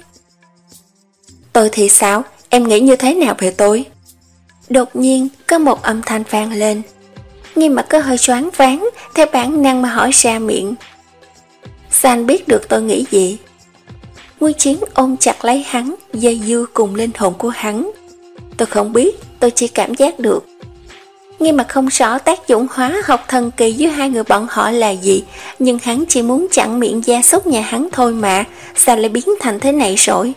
Tôi thì sao? Em nghĩ như thế nào về tôi? Đột nhiên, có một âm thanh vang lên. Nghiêm Mặc có hơi choáng váng, theo bản năng mà hỏi ra miệng. Sao anh biết được tôi nghĩ gì? Nguyên Chiến ôm chặt lấy hắn, dây dưa cùng linh hồn của hắn. Tôi không biết, tôi chỉ cảm giác được. Nghiêm Mặc không rõ tác dụng hóa học thần kỳ giữa hai người bọn họ là gì, nhưng hắn chỉ muốn chặn miệng gia súc nhà hắn thôi mà, sao lại biến thành thế này rồi?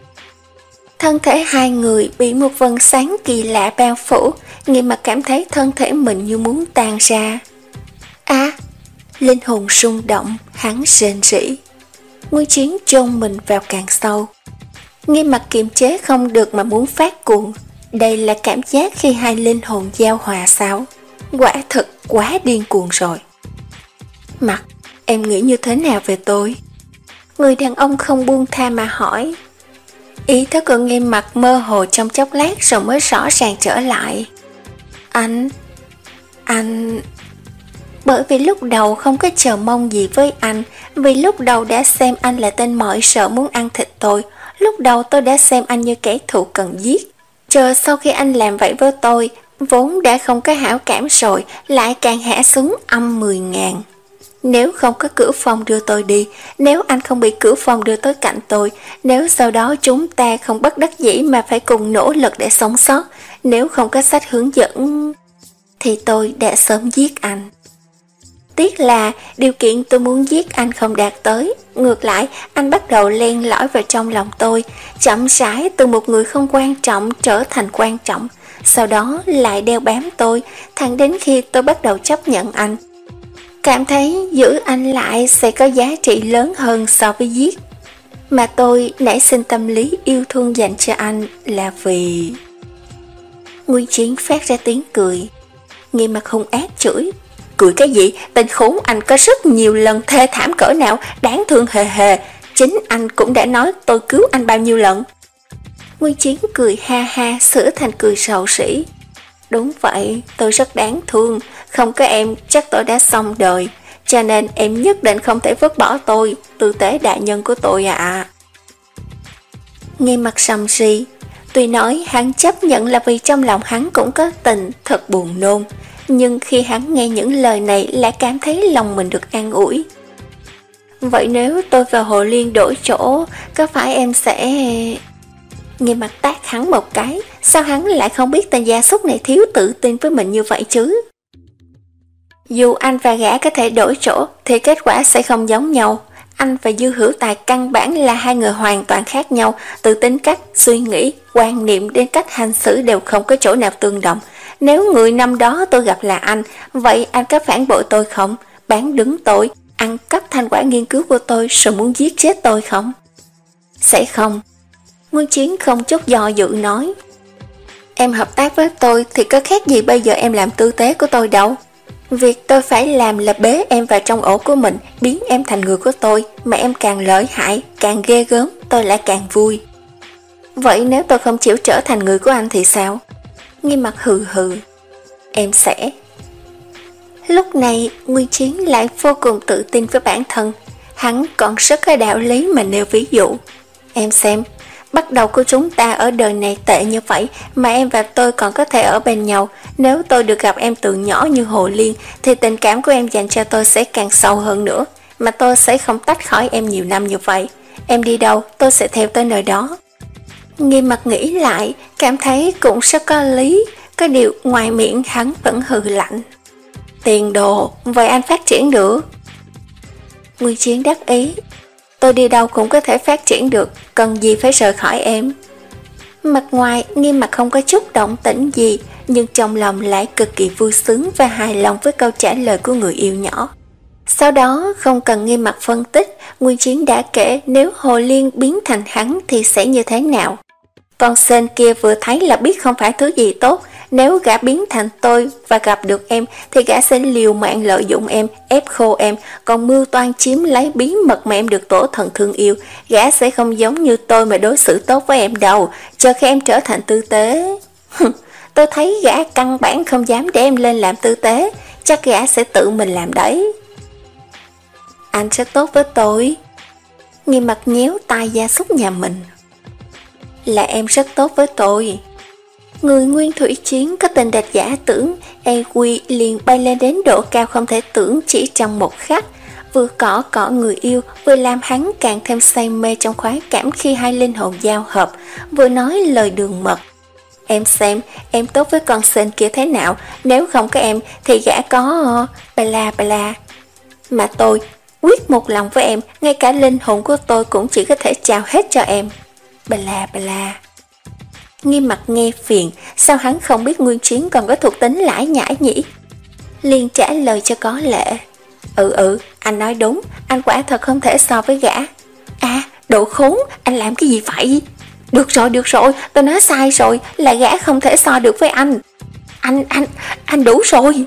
Thân thể hai người bị một vầng sáng kỳ lạ bao phủ, Nghiêm Mặc cảm thấy thân thể mình như muốn tan ra. À, linh hồn rung động, hắn rên rỉ. Nguyên Chiến chôn mình vào càng sâu. Nghiêm Mặc kiềm chế không được mà muốn phát cuồng. Đây là cảm giác khi hai linh hồn giao hòa sao? Quả thực quá điên cuồng rồi. Mặc, em nghĩ như thế nào về tôi? Người đàn ông không buông tha mà hỏi. Ý thức của Nghiêm Mặc mơ hồ trong chốc lát rồi mới rõ ràng trở lại. Anh... Anh... Bởi vì lúc đầu không có chờ mong gì với anh, vì lúc đầu đã xem anh là tên mọi sợ muốn ăn thịt tôi, lúc đầu tôi đã xem anh như kẻ thù cần giết. Chờ sau khi anh làm vậy với tôi, vốn đã không có hảo cảm rồi, lại càng hạ xuống âm mười ngàn. Nếu không có Cửu Phong đưa tôi đi, nếu anh không bị Cửu Phong đưa tới cạnh tôi, nếu sau đó chúng ta không bất đắc dĩ mà phải cùng nỗ lực để sống sót, nếu không có sách hướng dẫn, thì tôi đã sớm giết anh. Tiếc là điều kiện tôi muốn giết anh không đạt tới, ngược lại anh bắt đầu len lỏi vào trong lòng tôi, chậm rãi từ một người không quan trọng trở thành quan trọng, sau đó lại đeo bám tôi, thẳng đến khi tôi bắt đầu chấp nhận anh. Cảm thấy giữ anh lại sẽ có giá trị lớn hơn so với giết. Mà tôi nảy sinh tâm lý yêu thương dành cho anh là vì... Nguyên Chiến phát ra tiếng cười. Nghiêm Mặc hung ác chửi. Cười cái gì? Tên khốn, anh có rất nhiều lần thê thảm cỡ nào, đáng thương hề hề. Chính anh cũng đã nói tôi cứu anh bao nhiêu lần. Nguyên Chiến cười ha ha, sửa thành cười sầu sỉ. Đúng vậy, tôi rất đáng thương. Không có em chắc tôi đã xong đời, cho nên em nhất định không thể vứt bỏ tôi, tư tế đại nhân của tôi ạ. Nghiêm Mặc sầm si. Tuy nói hắn chấp nhận là vì trong lòng hắn cũng có tình, thật buồn nôn, nhưng khi hắn nghe những lời này lại cảm thấy lòng mình được an ủi. Vậy nếu tôi và Hồ Liên đổi chỗ, có phải em sẽ... Nghiêm Mặc tát hắn một cái, sao hắn lại không biết tên gia súc này thiếu tự tin với mình như vậy chứ? Dù anh và gã có thể đổi chỗ thì kết quả sẽ không giống nhau. Anh và Dư Hữu Tài căn bản là hai người hoàn toàn khác nhau, từ tính cách, suy nghĩ, quan niệm đến cách hành xử đều không có chỗ nào tương đồng. Nếu người năm đó tôi gặp là anh, vậy anh có phản bội tôi không? Bán đứng tôi, ăn cắp thành quả nghiên cứu của tôi rồi muốn giết chết tôi không? Sẽ không. Nguyên Chiến không chút do dự nói. Em hợp tác với tôi thì có khác gì bây giờ em làm tư tế của tôi đâu. Việc tôi phải làm là bế em vào trong ổ của mình, biến em thành người của tôi, mà em càng lợi hại, càng ghê gớm, tôi lại càng vui. Vậy nếu tôi không chịu trở thành người của anh thì sao? Nghiêm Mặt hừ hừ. Em sẽ. Lúc này, Nguyên Chiến lại vô cùng tự tin với bản thân. Hắn còn rất có đạo lý mà nêu ví dụ. Em xem, bắt đầu của chúng ta ở đời này tệ như vậy mà em và tôi còn có thể ở bên nhau. Nếu tôi được gặp em từ nhỏ như Hồ Liên thì tình cảm của em dành cho tôi sẽ càng sâu hơn nữa, mà tôi sẽ không tách khỏi em nhiều năm như vậy. Em đi đâu, tôi sẽ theo tới nơi đó. Nghiêm Mặt nghĩ lại, cảm thấy cũng rất có lý, có điều ngoài miệng hắn vẫn hừ lạnh. Tiền đồ, vậy anh phát triển được. Nguyên Chiến đắc ý. Tôi đi đâu cũng có thể phát triển được, cần gì phải rời khỏi em. Mặt ngoài Nghiêm Mặt không có chút động tĩnh gì, nhưng trong lòng lại cực kỳ vui sướng và hài lòng với câu trả lời của người yêu nhỏ. Sau đó không cần Nghiêm Mặt phân tích, Nguyên Chiến đã kể nếu Hồ Liên biến thành hắn thì sẽ như thế nào. Con sên kia vừa thấy là biết không phải thứ gì tốt. Nếu gã biến thành tôi và gặp được em thì gã sẽ liều mạng lợi dụng em, ép khô em, còn mưu toan chiếm lấy bí mật mà em được tổ thần thương yêu. Gã sẽ không giống như tôi mà đối xử tốt với em đâu, chờ khi em trở thành tư tế. Tôi thấy gã căn bản không dám để em lên làm tư tế, chắc gã sẽ tự mình làm đấy. Anh rất tốt với tôi. Nghiêm Mặt nhéo tai gia súc nhà mình. Là em rất tốt với tôi. Người Nguyên Thủy Chiến có tình địch giả tưởng, e quy liền bay lên đến độ cao không thể tưởng chỉ trong một khắc, vừa cỏ cỏ người yêu, vừa làm hắn càng thêm say mê trong khoái cảm khi hai linh hồn giao hợp, vừa nói lời đường mật. Em xem, em tốt với con sên kia thế nào, nếu không có em thì gã có... bà la bà la. Mà tôi, quyết một lòng với em, ngay cả linh hồn của tôi cũng chỉ có thể trao hết cho em. Bà la bà la. Nghiêm Mặt nghe phiền, sao hắn không biết Nguyên Chiến còn có thuộc tính lải nhải nhỉ? Liền trả lời cho có lệ. Ừ ừ, anh nói đúng, anh quả thật không thể so với gã. À, đồ khốn, anh làm cái gì vậy? Được rồi, được rồi, tôi nói sai rồi, là gã không thể so được với anh. Anh, anh, anh đủ rồi.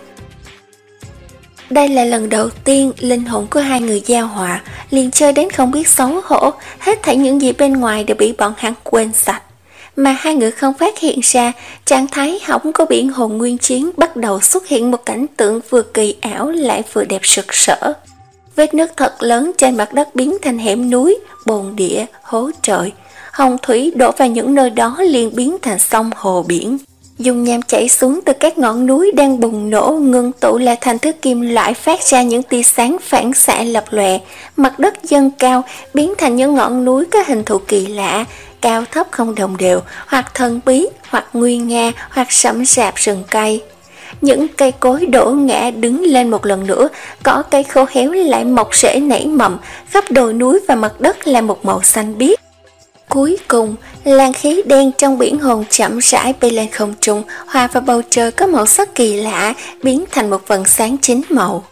Đây là lần đầu tiên linh hồn của hai người giao hòa, liền chơi đến không biết xấu hổ, hết thảy những gì bên ngoài đều bị bọn hắn quên sạch. Mà hai người không phát hiện ra, trạng thái hỏng của biển hồn Nguyên Chiến bắt đầu xuất hiện một cảnh tượng vừa kỳ ảo lại vừa đẹp sực sỡ. Vết nứt thật lớn trên mặt đất biến thành hẻm núi, bồn địa, hố trời. Hồng thủy đổ vào những nơi đó liền biến thành sông hồ biển. Dung nham chảy xuống từ các ngọn núi đang bùng nổ, ngưng tụ lại thành thứ kim loại phát ra những tia sáng phản xạ lập lòe. Mặt đất dâng cao, biến thành những ngọn núi có hình thù kỳ lạ, cao thấp không đồng đều, hoặc thần bí, hoặc nguy nga, hoặc sẫm rạp rừng cây. Những cây cối đổ ngã đứng lên một lần nữa, cỏ cây khô héo lại mọc rễ nảy mầm, khắp đồi núi và mặt đất là một màu xanh biếc. Cuối cùng, làn khí đen trong biển hồn chậm rãi bay lên không trung, hòa vào bầu trời có màu sắc kỳ lạ, biến thành một vầng sáng chín màu.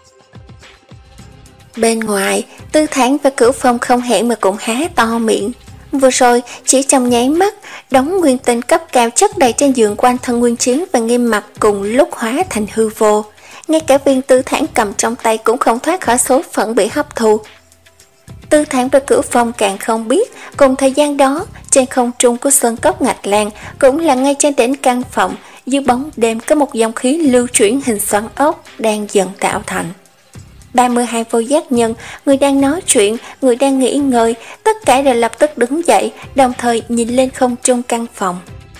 Bên ngoài, Tư Thản và Cửu Phong không hẹn mà cũng há to miệng. Vừa rồi, chỉ trong nháy mắt, đống nguyên tinh cấp cao chất đầy trên giường quanh thân Nguyên Chiến và Nghiêm Mặt cùng lúc hóa thành hư vô. Ngay cả viên Tư Thản cầm trong tay cũng không thoát khỏi số phận bị hấp thu. Tư Thản và Cửu Phong càng không biết, cùng thời gian đó, trên không trung của Sơn Cốc Ngạch Lan, cũng là ngay trên đỉnh căn phòng, dưới bóng đêm có một dòng khí lưu chuyển hình xoắn ốc đang dần tạo thành. ba mươi hai vô giác nhân, người đang nói chuyện, người đang nghỉ ngơi, tất cả đều lập tức đứng dậy, đồng thời nhìn lên không trung căn phòng.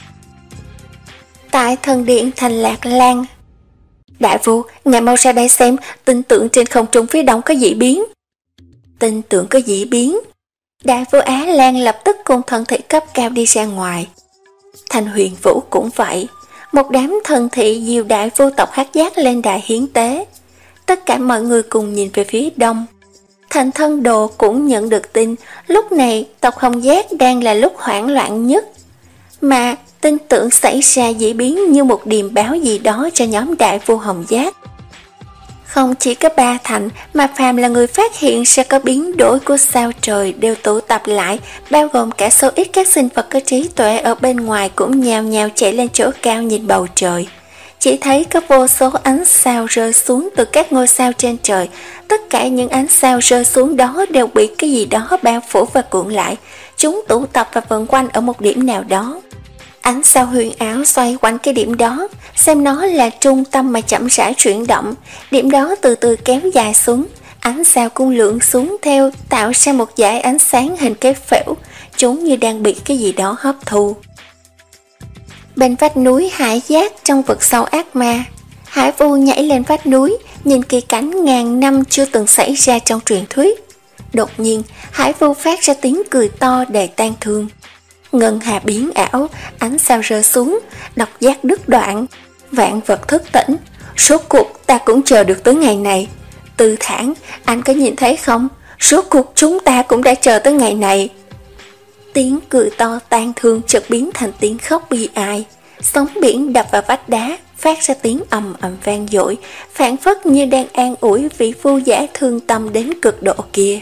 Tại thần điện Thành Lạc Lan. Đại Vu, ngài mau ra đây xem, tin tưởng trên không trung phía đông có dị biến. Tin tưởng có dị biến. Đại Vu Á Lan lập tức cùng thần thị cấp cao đi ra ngoài. Thành Huyền Vũ cũng vậy. Một đám thần thị diều đại vô tộc Hắc Giác lên đài hiến tế. Tất cả mọi người cùng nhìn về phía đông. Thành Thân Đồ cũng nhận được tin, lúc này tộc Hồng Giác đang là lúc hoảng loạn nhất. Mà tin tưởng xảy ra dị biến như một điềm báo gì đó cho nhóm đại vua Hồng Giác. Không chỉ có Ba Thành mà phàm là người phát hiện sẽ có biến đổi của sao trời đều tụ tập lại, bao gồm cả số ít các sinh vật có trí tuệ ở bên ngoài cũng nhào nhào chạy lên chỗ cao nhìn bầu trời. Chỉ thấy có vô số ánh sao rơi xuống từ các ngôi sao trên trời. Tất cả những ánh sao rơi xuống đó đều bị cái gì đó bao phủ và cuộn lại. Chúng tụ tập và vần quanh ở một điểm nào đó. Ánh sao huyền ảo xoay quanh cái điểm đó, xem nó là trung tâm mà chậm rãi chuyển động. Điểm đó từ từ kéo dài xuống, ánh sao cũng lượn xuống theo, tạo ra một dải ánh sáng hình cái phễu. Chúng như đang bị cái gì đó hấp thu. Bên vách núi Hải Giác trong vực sâu ác ma, Hải Vu nhảy lên vách núi, nhìn kỳ cảnh ngàn năm chưa từng xảy ra trong truyền thuyết. Đột nhiên, Hải Vu phát ra tiếng cười to đầy tang thương. Ngân hà biến ảo, ánh sao rơi xuống, độc giác đứt đoạn, vạn vật thức tỉnh. Rốt cuộc ta cũng chờ được tới ngày này. Tư Thản, anh có nhìn thấy không? Rốt cuộc chúng ta cũng đã chờ tới ngày này. Tiếng cười to tang thương chợt biến thành tiếng khóc bi ai. Sóng biển đập vào vách đá, phát ra tiếng ầm ầm vang dội, phảng phất như đang an ủi vị phu giả thương tâm đến cực độ kia.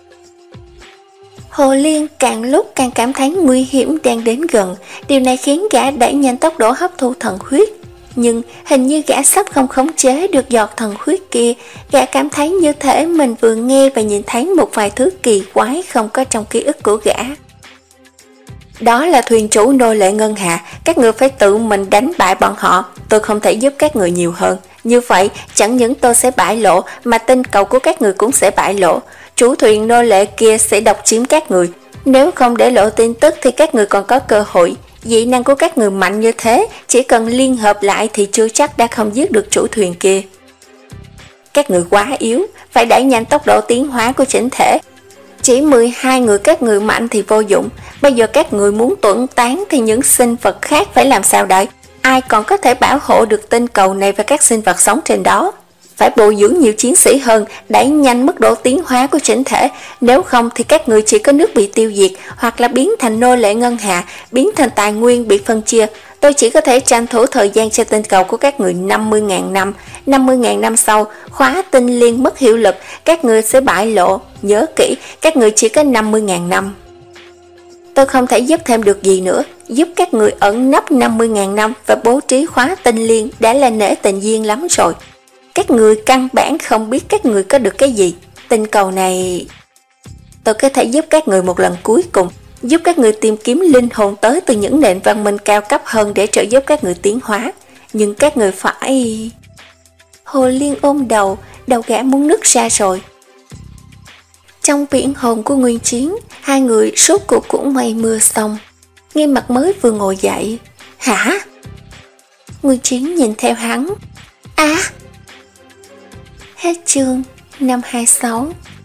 Hồ Liên càng lúc càng cảm thấy nguy hiểm đang đến gần, điều này khiến gã đẩy nhanh tốc độ hấp thu thần huyết. Nhưng hình như gã sắp không khống chế được giọt thần huyết kia, gã cảm thấy như thể mình vừa nghe và nhìn thấy một vài thứ kỳ quái không có trong ký ức của gã. Đó là thuyền chủ nô lệ ngân hà, các người phải tự mình đánh bại bọn họ, tôi không thể giúp các người nhiều hơn. Như vậy, chẳng những tôi sẽ bại lộ, mà tinh cầu của các người cũng sẽ bại lộ. Chủ thuyền nô lệ kia sẽ độc chiếm các người. Nếu không để lộ tin tức thì các người còn có cơ hội. Dị năng của các người mạnh như thế, chỉ cần liên hợp lại thì chưa chắc đã không giết được chủ thuyền kia. Các người quá yếu, phải đẩy nhanh tốc độ tiến hóa của chỉnh thể. Chỉ mười hai người các người mạnh thì vô dụng. Bây giờ các người muốn tuẫn tán thì những sinh vật khác phải làm sao đây? Ai còn có thể bảo hộ được tinh cầu này và các sinh vật sống trên đó? Phải bồi dưỡng nhiều chiến sĩ hơn, đẩy nhanh mức độ tiến hóa của chỉnh thể. Nếu không thì các người chỉ có nước bị tiêu diệt, hoặc là biến thành nô lệ ngân hạ, biến thành tài nguyên bị phân chia. Tôi chỉ có thể tranh thủ thời gian cho tinh cầu của các người năm mươi nghìn năm. năm mươi nghìn năm sau, khóa tinh liên mất hiệu lực, các người sẽ bại lộ. Nhớ kỹ, các người chỉ có năm mươi nghìn năm. Tôi không thể giúp thêm được gì nữa. Giúp các người ẩn nấp năm mươi nghìn năm và bố trí khóa tinh liên đã là nể tình duyên lắm rồi. Các người căn bản không biết các người có được cái gì. Tinh cầu này... Tôi có thể giúp các người một lần cuối cùng, giúp các người tìm kiếm linh hồn tới từ những nền văn minh cao cấp hơn để trợ giúp các người tiến hóa. Nhưng các người phải... Hồ Liên ôm đầu, đầu gã muốn nứt ra rồi. Trong viễn hồn của Nguyên Chiến, hai người rốt cuộc cũng mây mưa xong. Nghiêm Mặt mới vừa ngồi dậy. Hả? Nguyên Chiến nhìn theo hắn. À! Hết chương năm hai mươi sáu.